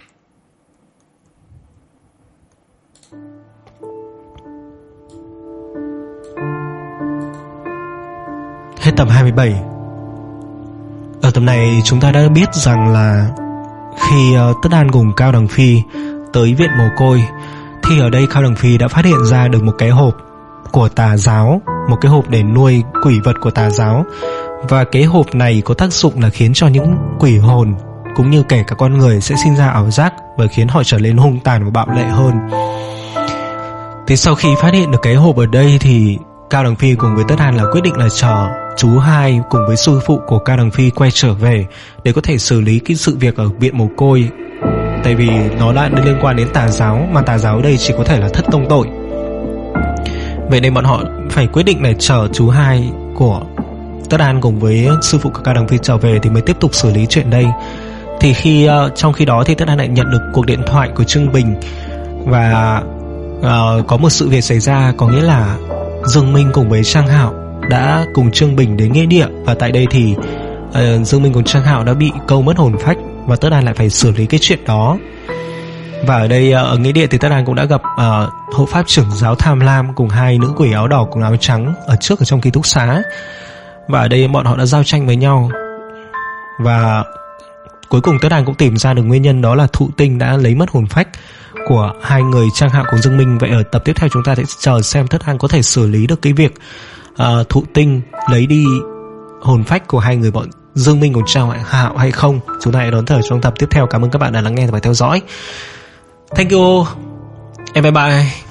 Hết tập hai mươi bảy. Ở tập này chúng ta đã biết rằng là khi uh, Tất Hàn cùng Cao Đằng Phi tới viện mồ côi, thì ở đây Cao Đằng Phi đã phát hiện ra được một cái hộp của tà giáo, một cái hộp để nuôi quỷ vật của tà giáo. Và cái hộp này có tác dụng là khiến cho những quỷ hồn cũng như kể cả con người sẽ sinh ra ảo giác và khiến họ trở nên hung tàn và bạo lệ hơn. Thế sau khi phát hiện được cái hộp ở đây thì Cao Đằng Phi cùng với Tất Hàn là quyết định là chờ chú hai cùng với sư phụ của Cao Đằng Phi quay trở về để có thể xử lý cái sự việc ở viện mồ côi. Tại vì nó đã liên quan đến tà giáo, mà tà giáo ở đây chỉ có thể là thất tông tội. Vậy nên bọn họ phải quyết định là chờ chú hai của Tất Hàn cùng với sư phụ của Cao Đằng Phi trở về thì mới tiếp tục xử lý chuyện đây. Thì khi uh, trong khi đó thì Tất Hàn lại nhận được cuộc điện thoại của Trương Bình. Và uh, có một sự việc xảy ra, có nghĩa là Dương Minh cùng với Trang Hạo đã cùng Trương Bình đến nghĩa địa, và tại đây thì uh, Dương Minh cùng Trang Hạo đã bị câu mất hồn phách, và Tất Đàn lại phải xử lý cái chuyện đó. Và ở đây uh, ở nghĩa địa thì Tất Đàn cũng đã gặp uh, hộ pháp trưởng giáo Tham Lam cùng hai nữ quỷ áo đỏ cùng áo trắng ở trước ở trong ký túc xá. Và ở đây bọn họ đã giao tranh với nhau, và cuối cùng Tất Đàn cũng tìm ra được nguyên nhân, đó là Thụ Tinh đã lấy mất hồn phách của hai người Trang Hạo cùng Dương Minh. Vậy ở tập tiếp theo chúng ta sẽ chờ xem Tất Đàn có thể xử lý được cái việc uh, Thụ Tinh lấy đi hồn phách của hai người bọn Dương Minh cùng Trang Hạo hay không. Chúng ta hãy đón chờ trong tập tiếp theo. Cảm ơn các bạn đã lắng nghe và theo dõi. Thank you and bye bye.